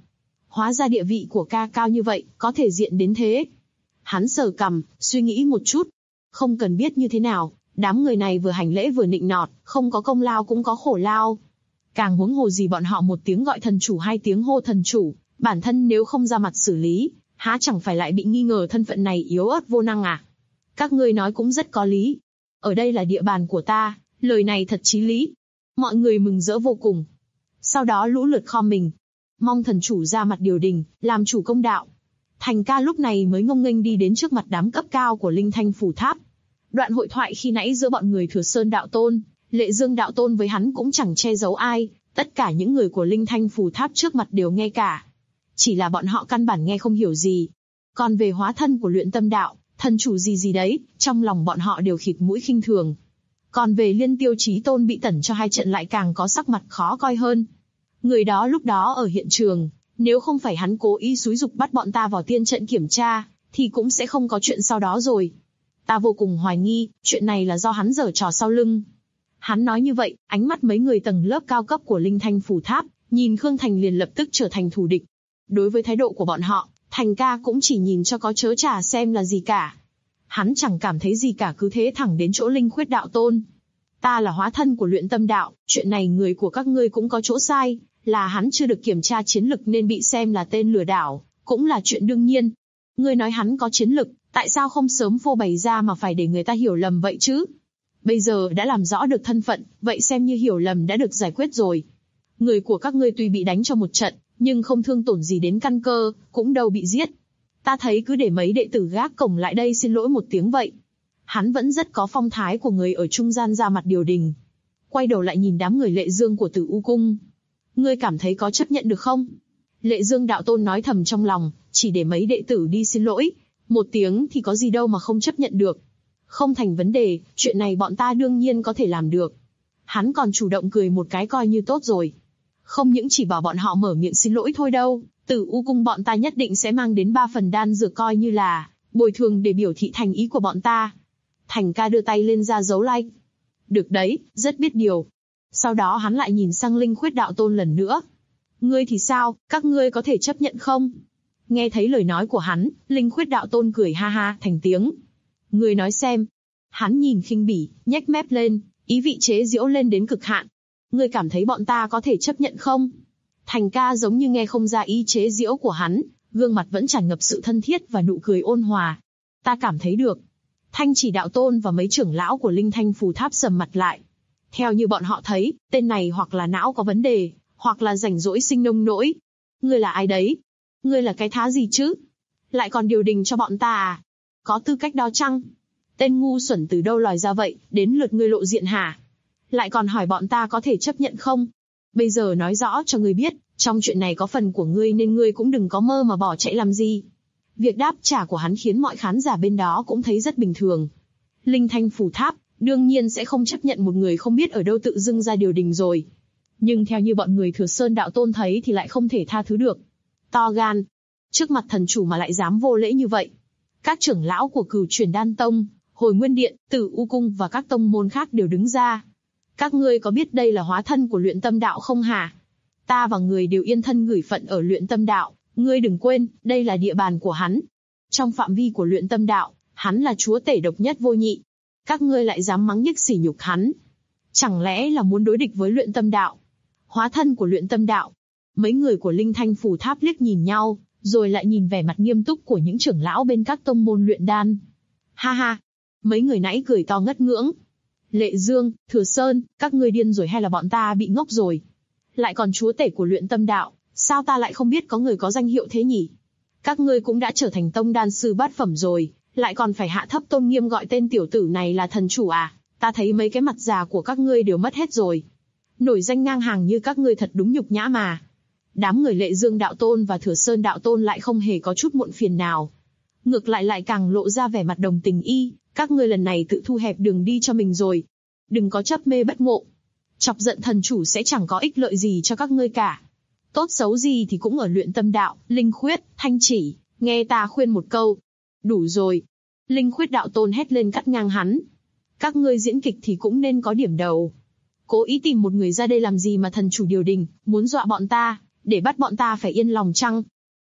Hóa ra địa vị của ca cao như vậy, có thể diện đến thế. Hắn sờ cằm, suy nghĩ một chút. Không cần biết như thế nào, đám người này vừa hành lễ vừa nịnh nọt, không có công lao cũng có khổ lao. Càng huống hồ gì bọn họ một tiếng gọi thần chủ, hai tiếng hô thần chủ, bản thân nếu không ra mặt xử lý, há chẳng phải lại bị nghi ngờ thân phận này yếu ớt vô năng à? Các ngươi nói cũng rất có lý. Ở đây là địa bàn của ta, lời này thật chí lý. Mọi người mừng rỡ vô cùng. Sau đó lũ lượt khom mình, mong thần chủ ra mặt điều đình, làm chủ công đạo. Thành ca lúc này mới ngông nghênh đi đến trước mặt đám cấp cao của Linh Thanh Phủ Tháp. Đoạn hội thoại khi nãy giữa bọn người Thừa Sơn đạo tôn, Lệ Dương đạo tôn với hắn cũng chẳng che giấu ai, tất cả những người của Linh Thanh Phủ Tháp trước mặt đều nghe cả. Chỉ là bọn họ căn bản nghe không hiểu gì. Còn về hóa thân của Luyện Tâm Đạo, thần chủ gì gì đấy, trong lòng bọn họ đều khịt mũi khinh thường. Còn về Liên Tiêu Chí Tôn bị tẩn cho hai trận lại càng có sắc mặt khó coi hơn. Người đó lúc đó ở hiện trường, nếu không phải hắn cố ý xúi giục bắt bọn ta vào tiên trận kiểm tra, thì cũng sẽ không có chuyện sau đó rồi. Ta vô cùng hoài nghi, chuyện này là do hắn giở trò sau lưng. Hắn nói như vậy, ánh mắt mấy người tầng lớp cao cấp của Linh Thanh Phủ Tháp, nhìn Khương Thành liền lập tức trở thành thù địch. Đối với thái độ của bọn họ, Thành ca cũng chỉ nhìn cho có chớ chả xem là gì cả. Hắn chẳng cảm thấy gì cả, cứ thế thẳng đến chỗ Linh Khuyết đạo tôn. Ta là hóa thân của Luyện Tâm Đạo, chuyện này người của các ngươi cũng có chỗ sai, là hắn chưa được kiểm tra chiến lực nên bị xem là tên lừa đảo, cũng là chuyện đương nhiên. Ngươi nói hắn có chiến lực, tại sao không sớm phô bày ra mà phải để người ta hiểu lầm vậy chứ? Bây giờ đã làm rõ được thân phận, vậy xem như hiểu lầm đã được giải quyết rồi. Người của các ngươi tuy bị đánh cho một trận, nhưng không thương tổn gì đến căn cơ, cũng đâu bị giết. Ta thấy cứ để mấy đệ tử gác cổng lại đây xin lỗi một tiếng vậy. Hắn vẫn rất có phong thái của người ở trung gian ra mặt điều đình. Quay đầu lại nhìn đám người Lệ Dương của Tử U Cung. Ngươi cảm thấy có chấp nhận được không? Lệ Dương đạo tôn nói thầm trong lòng, chỉ để mấy đệ tử đi xin lỗi, một tiếng thì có gì đâu mà không chấp nhận được. Không thành vấn đề, chuyện này bọn ta đương nhiên có thể làm được. Hắn còn chủ động cười một cái coi như tốt rồi. Không những chỉ bảo bọn họ mở miệng xin lỗi thôi đâu, Tử U Cung bọn ta nhất định sẽ mang đến 3 phần đan dược coi như là bồi thường để biểu thị thành ý của bọn ta. Thành ca đưa tay lên ra dấu like. Được đấy, rất biết điều. Sau đó hắn lại nhìn sang Linh Khuyết đạo tôn lần nữa. Ngươi thì sao, các ngươi có thể chấp nhận không? Nghe thấy lời nói của hắn, Linh Khuyết đạo tôn cười ha ha thành tiếng. Ngươi nói xem. Hắn nhìn khinh bỉ, nhếch mép lên, ý vị chế giễu lên đến cực hạn. Ngươi cảm thấy bọn ta có thể chấp nhận không? Thành ca giống như nghe không ra ý chế giễu của hắn, gương mặt vẫn tràn ngập sự thân thiết và nụ cười ôn hòa. Ta cảm thấy được. Thanh Chỉ đạo tôn và mấy trưởng lão của Linh Thanh Phù Tháp sầm mặt lại. Theo như bọn họ thấy, tên này hoặc là não có vấn đề, hoặc là rảnh rỗi sinh nông nỗi. Ngươi là ai đấy? Ngươi là cái thá gì chứ? Lại còn điều đình cho bọn ta à? Có tư cách đó chăng? Tên ngu xuẩn từ đâu lòi ra vậy, đến lượt ngươi lộ diện hả? Lại còn hỏi bọn ta có thể chấp nhận không? Bây giờ nói rõ cho ngươi biết, trong chuyện này có phần của ngươi nên ngươi cũng đừng có mơ mà bỏ chạy làm gì. Việc đáp trả của hắn khiến mọi khán giả bên đó cũng thấy rất bình thường. Linh Thanh Phủ Tháp đương nhiên sẽ không chấp nhận một người không biết ở đâu tự dưng ra điều đình rồi. Nhưng theo như bọn người Thừa Sơn đạo tôn thấy thì lại không thể tha thứ được. To gan, trước mặt thần chủ mà lại dám vô lễ như vậy. Các trưởng lão của Cửu Truyền Đan Tông, Hồi Nguyên Điện, Tử U Cung và các tông môn khác đều đứng ra. Các ngươi có biết đây là hóa thân của Luyện Tâm Đạo không hả? Ta và người đều yên thân gửi phận ở Luyện Tâm Đạo, ngươi đừng quên, đây là địa bàn của hắn. Trong phạm vi của Luyện Tâm Đạo, hắn là chúa tể độc nhất vô nhị. Các ngươi lại dám mắng nhiếc sỉ nhục hắn. Chẳng lẽ là muốn đối địch với Luyện Tâm Đạo? Hóa thân của Luyện Tâm Đạo. Mấy người của Linh Thanh Phủ Tháp liếc nhìn nhau, rồi lại nhìn vẻ mặt nghiêm túc của những trưởng lão bên các tông môn luyện đan. Ha ha! Mấy người nãy cười to ngất ngưỡng. Lệ Dương, Thừa Sơn, các ngươi điên rồi hay là bọn ta bị ngốc rồi? Lại còn chúa tể của Luyện Tâm Đạo, sao ta lại không biết có người có danh hiệu thế nhỉ? Các ngươi cũng đã trở thành tông đan sư bát phẩm rồi, lại còn phải hạ thấp tôn nghiêm gọi tên tiểu tử này là thần chủ à? Ta thấy mấy cái mặt già của các ngươi đều mất hết rồi. Nổi danh ngang hàng như các ngươi thật đúng nhục nhã mà. Đám người Lệ Dương đạo tôn và Thừa Sơn đạo tôn lại không hề có chút muộn phiền nào. Ngược lại càng lộ ra vẻ mặt đồng tình y, các ngươi lần này tự thu hẹp đường đi cho mình rồi. Đừng có chấp mê bất ngộ. Chọc giận thần chủ sẽ chẳng có ích lợi gì cho các ngươi cả. Tốt xấu gì thì cũng ở Luyện Tâm Đạo, Linh Khuyết, Thanh Chỉ, nghe ta khuyên một câu. Đủ rồi. Linh Khuyết đạo tôn hét lên cắt ngang hắn. Các ngươi diễn kịch thì cũng nên có điểm đầu. Cố ý tìm một người ra đây làm gì mà thần chủ điều đình, muốn dọa bọn ta, để bắt bọn ta phải yên lòng chăng?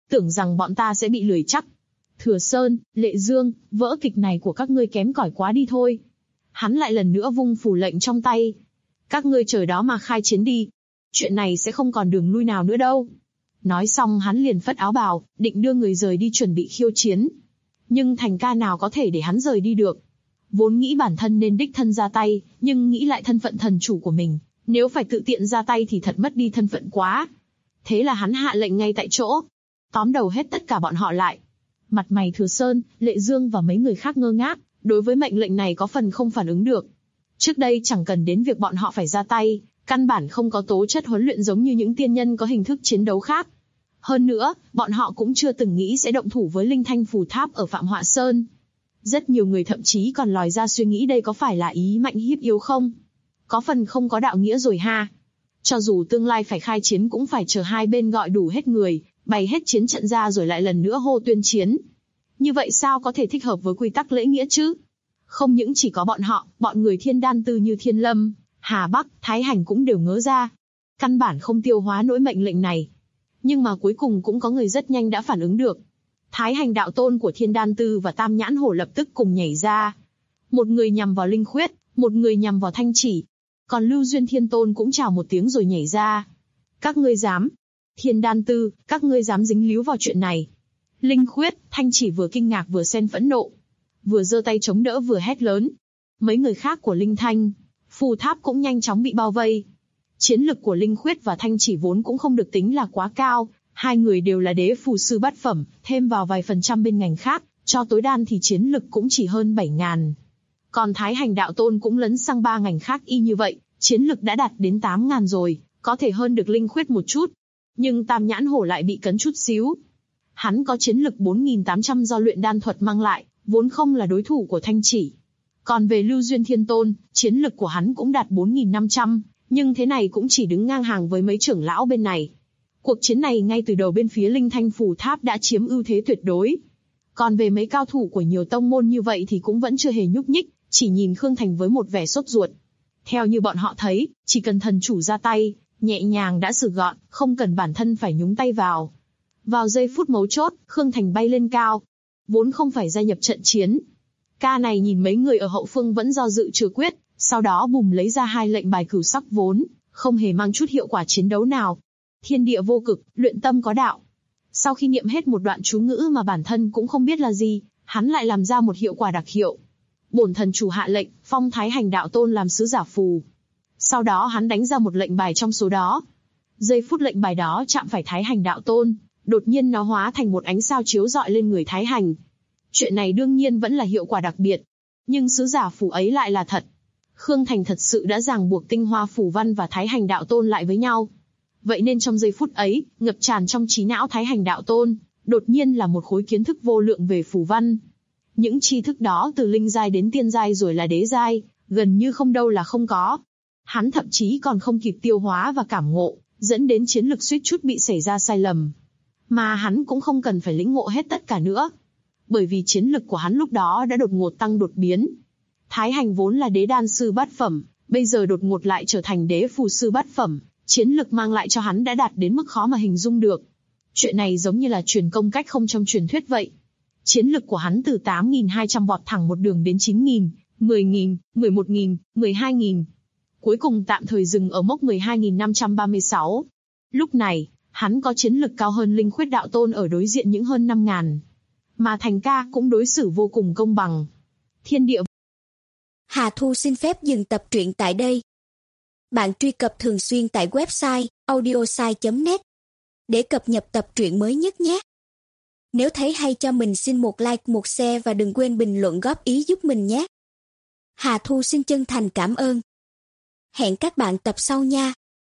tưởng rằng bọn ta sẽ bị lười chắc. Thừa Sơn, Lệ Dương, vỡ kịch này của các ngươi kém cỏi quá đi thôi. Hắn lại lần nữa vung phù lệnh trong tay. Các ngươi chờ đó mà khai chiến đi. Chuyện này sẽ không còn đường lui nào nữa đâu. Nói xong hắn liền phất áo bào, định đưa người rời đi chuẩn bị khiêu chiến. Nhưng Thành Ca nào có thể để hắn rời đi được. Vốn nghĩ bản thân nên đích thân ra tay, nhưng nghĩ lại thân phận thần chủ của mình. Nếu phải tự tiện ra tay thì thật mất đi thân phận quá. Thế là hắn hạ lệnh ngay tại chỗ. Tóm đầu hết tất cả bọn họ lại. Mặt mày Thừa Sơn, Lệ Dương và mấy người khác ngơ ngác, đối với mệnh lệnh này có phần không phản ứng được. Trước đây chẳng cần đến việc bọn họ phải ra tay, căn bản không có tố chất huấn luyện giống như những tiên nhân có hình thức chiến đấu khác. Hơn nữa, bọn họ cũng chưa từng nghĩ sẽ động thủ với Linh Thanh Phù Tháp ở Phạm Họa Sơn. Rất nhiều người thậm chí còn lòi ra suy nghĩ đây có phải là ý mạnh hiếp yếu không? Có phần không có đạo nghĩa rồi ha. Cho dù tương lai phải khai chiến cũng phải chờ hai bên gọi đủ hết người, bày hết chiến trận ra rồi lại lần nữa hô tuyên chiến. Như vậy sao có thể thích hợp với quy tắc lễ nghĩa chứ? Không những chỉ có bọn họ, bọn người Thiên Đan Tư như Thiên Lâm, Hà Bắc, Thái Hành cũng đều ngớ ra. Căn bản không tiêu hóa nỗi mệnh lệnh này. Nhưng mà cuối cùng cũng có người rất nhanh đã phản ứng được. Thái Hành đạo tôn của Thiên Đan Tư và Tam Nhãn Hổ lập tức cùng nhảy ra. Một người nhằm vào Linh Khuyết, một người nhằm vào Thanh Chỉ. Còn Lưu Duyên Thiên Tôn cũng chào một tiếng rồi nhảy ra. Các ngươi dám. Thiên Đan Tư, các ngươi dám dính líu vào chuyện này. Linh Khuyết, Thanh Chỉ vừa kinh ngạc vừa xen phẫn nộ. Vừa giơ tay chống đỡ vừa hét lớn. Mấy người khác của Linh Thanh, Phù Tháp cũng nhanh chóng bị bao vây. Chiến lực của Linh Khuyết và Thanh Chỉ vốn cũng không được tính là quá cao. Hai người đều là đế phù sư bát phẩm, thêm vào vài phần trăm bên ngành khác, cho tối đan thì chiến lực cũng chỉ hơn 7.000. Còn Thái Hành đạo tôn cũng lấn sang 3 ngành khác y như vậy, chiến lực đã đạt đến 8.000 rồi, có thể hơn được Linh Khuyết một chút. Nhưng Tam Nhãn Hổ lại bị cấn chút xíu. Hắn có chiến lực 4.800 do luyện đan thuật mang lại, vốn không là đối thủ của Thanh Chỉ. Còn về Lưu Duyên Thiên Tôn, chiến lực của hắn cũng đạt 4.500, nhưng thế này cũng chỉ đứng ngang hàng với mấy trưởng lão bên này. Cuộc chiến này ngay từ đầu bên phía Linh Thanh Phù Tháp đã chiếm ưu thế tuyệt đối. Còn về mấy cao thủ của nhiều tông môn như vậy thì cũng vẫn chưa hề nhúc nhích, chỉ nhìn Khương Thành với một vẻ sốt ruột. Theo như bọn họ thấy, chỉ cần thần chủ ra tay, nhẹ nhàng đã xử gọn, không cần bản thân phải nhúng tay vào. Vào giây phút mấu chốt, Khương Thành bay lên cao. Vốn không phải gia nhập trận chiến. Ca này nhìn mấy người ở hậu phương vẫn do dự chưa quyết, sau đó bùm lấy ra 2 lệnh bài cửu sắc vốn, không hề mang chút hiệu quả chiến đấu nào. Thiên địa vô cực, luyện tâm có đạo. Sau khi niệm hết một đoạn chú ngữ mà bản thân cũng không biết là gì, hắn lại làm ra một hiệu quả đặc hiệu. Bổn thần chủ hạ lệnh, phong Thái Hành đạo tôn làm sứ giả phù. Sau đó hắn đánh ra một lệnh bài trong số đó. Giây phút lệnh bài đó chạm phải Thái Hành đạo tôn, đột nhiên nó hóa thành một ánh sao chiếu rọi lên người Thái Hành. Chuyện này đương nhiên vẫn là hiệu quả đặc biệt, nhưng sứ giả phù ấy lại là thật. Khương Thành thật sự đã ràng buộc tinh hoa phù văn và Thái Hành đạo tôn lại với nhau. Vậy nên trong giây phút ấy, ngập tràn trong trí não Thái Hành đạo tôn, đột nhiên là một khối kiến thức vô lượng về phù văn. Những tri thức đó từ linh giai đến tiên giai rồi là đế giai, gần như không đâu là không có. Hắn thậm chí còn không kịp tiêu hóa và cảm ngộ, dẫn đến chiến lực suýt chút bị xảy ra sai lầm. Mà hắn cũng không cần phải lĩnh ngộ hết tất cả nữa. Bởi vì chiến lực của hắn lúc đó đã đột ngột tăng đột biến. Thái Hành vốn là đế đan sư bát phẩm, bây giờ đột ngột lại trở thành đế phù sư bát phẩm. Chiến lực mang lại cho hắn đã đạt đến mức khó mà hình dung được. Chuyện này giống như là truyền công cách không trong truyền thuyết vậy. Chiến lực của hắn từ 8.200 vọt thẳng một đường đến 9.000, 10.000, 11.000, 12.000. Cuối cùng tạm thời dừng ở mốc 12.536. Lúc này, hắn có chiến lực cao hơn Linh Khuyết đạo tôn ở đối diện những hơn 5.000. Mà Thành Ca cũng đối xử vô cùng công bằng. Thiên địa. Hà Thu xin phép dừng tập truyện tại đây. Bạn truy cập thường xuyên tại website audiosai.net để cập nhật tập truyện mới nhất nhé. Nếu thấy hay cho mình xin một like, một share và đừng quên bình luận góp ý giúp mình nhé. Hà Thu xin chân thành cảm ơn. Hẹn các bạn tập sau nha.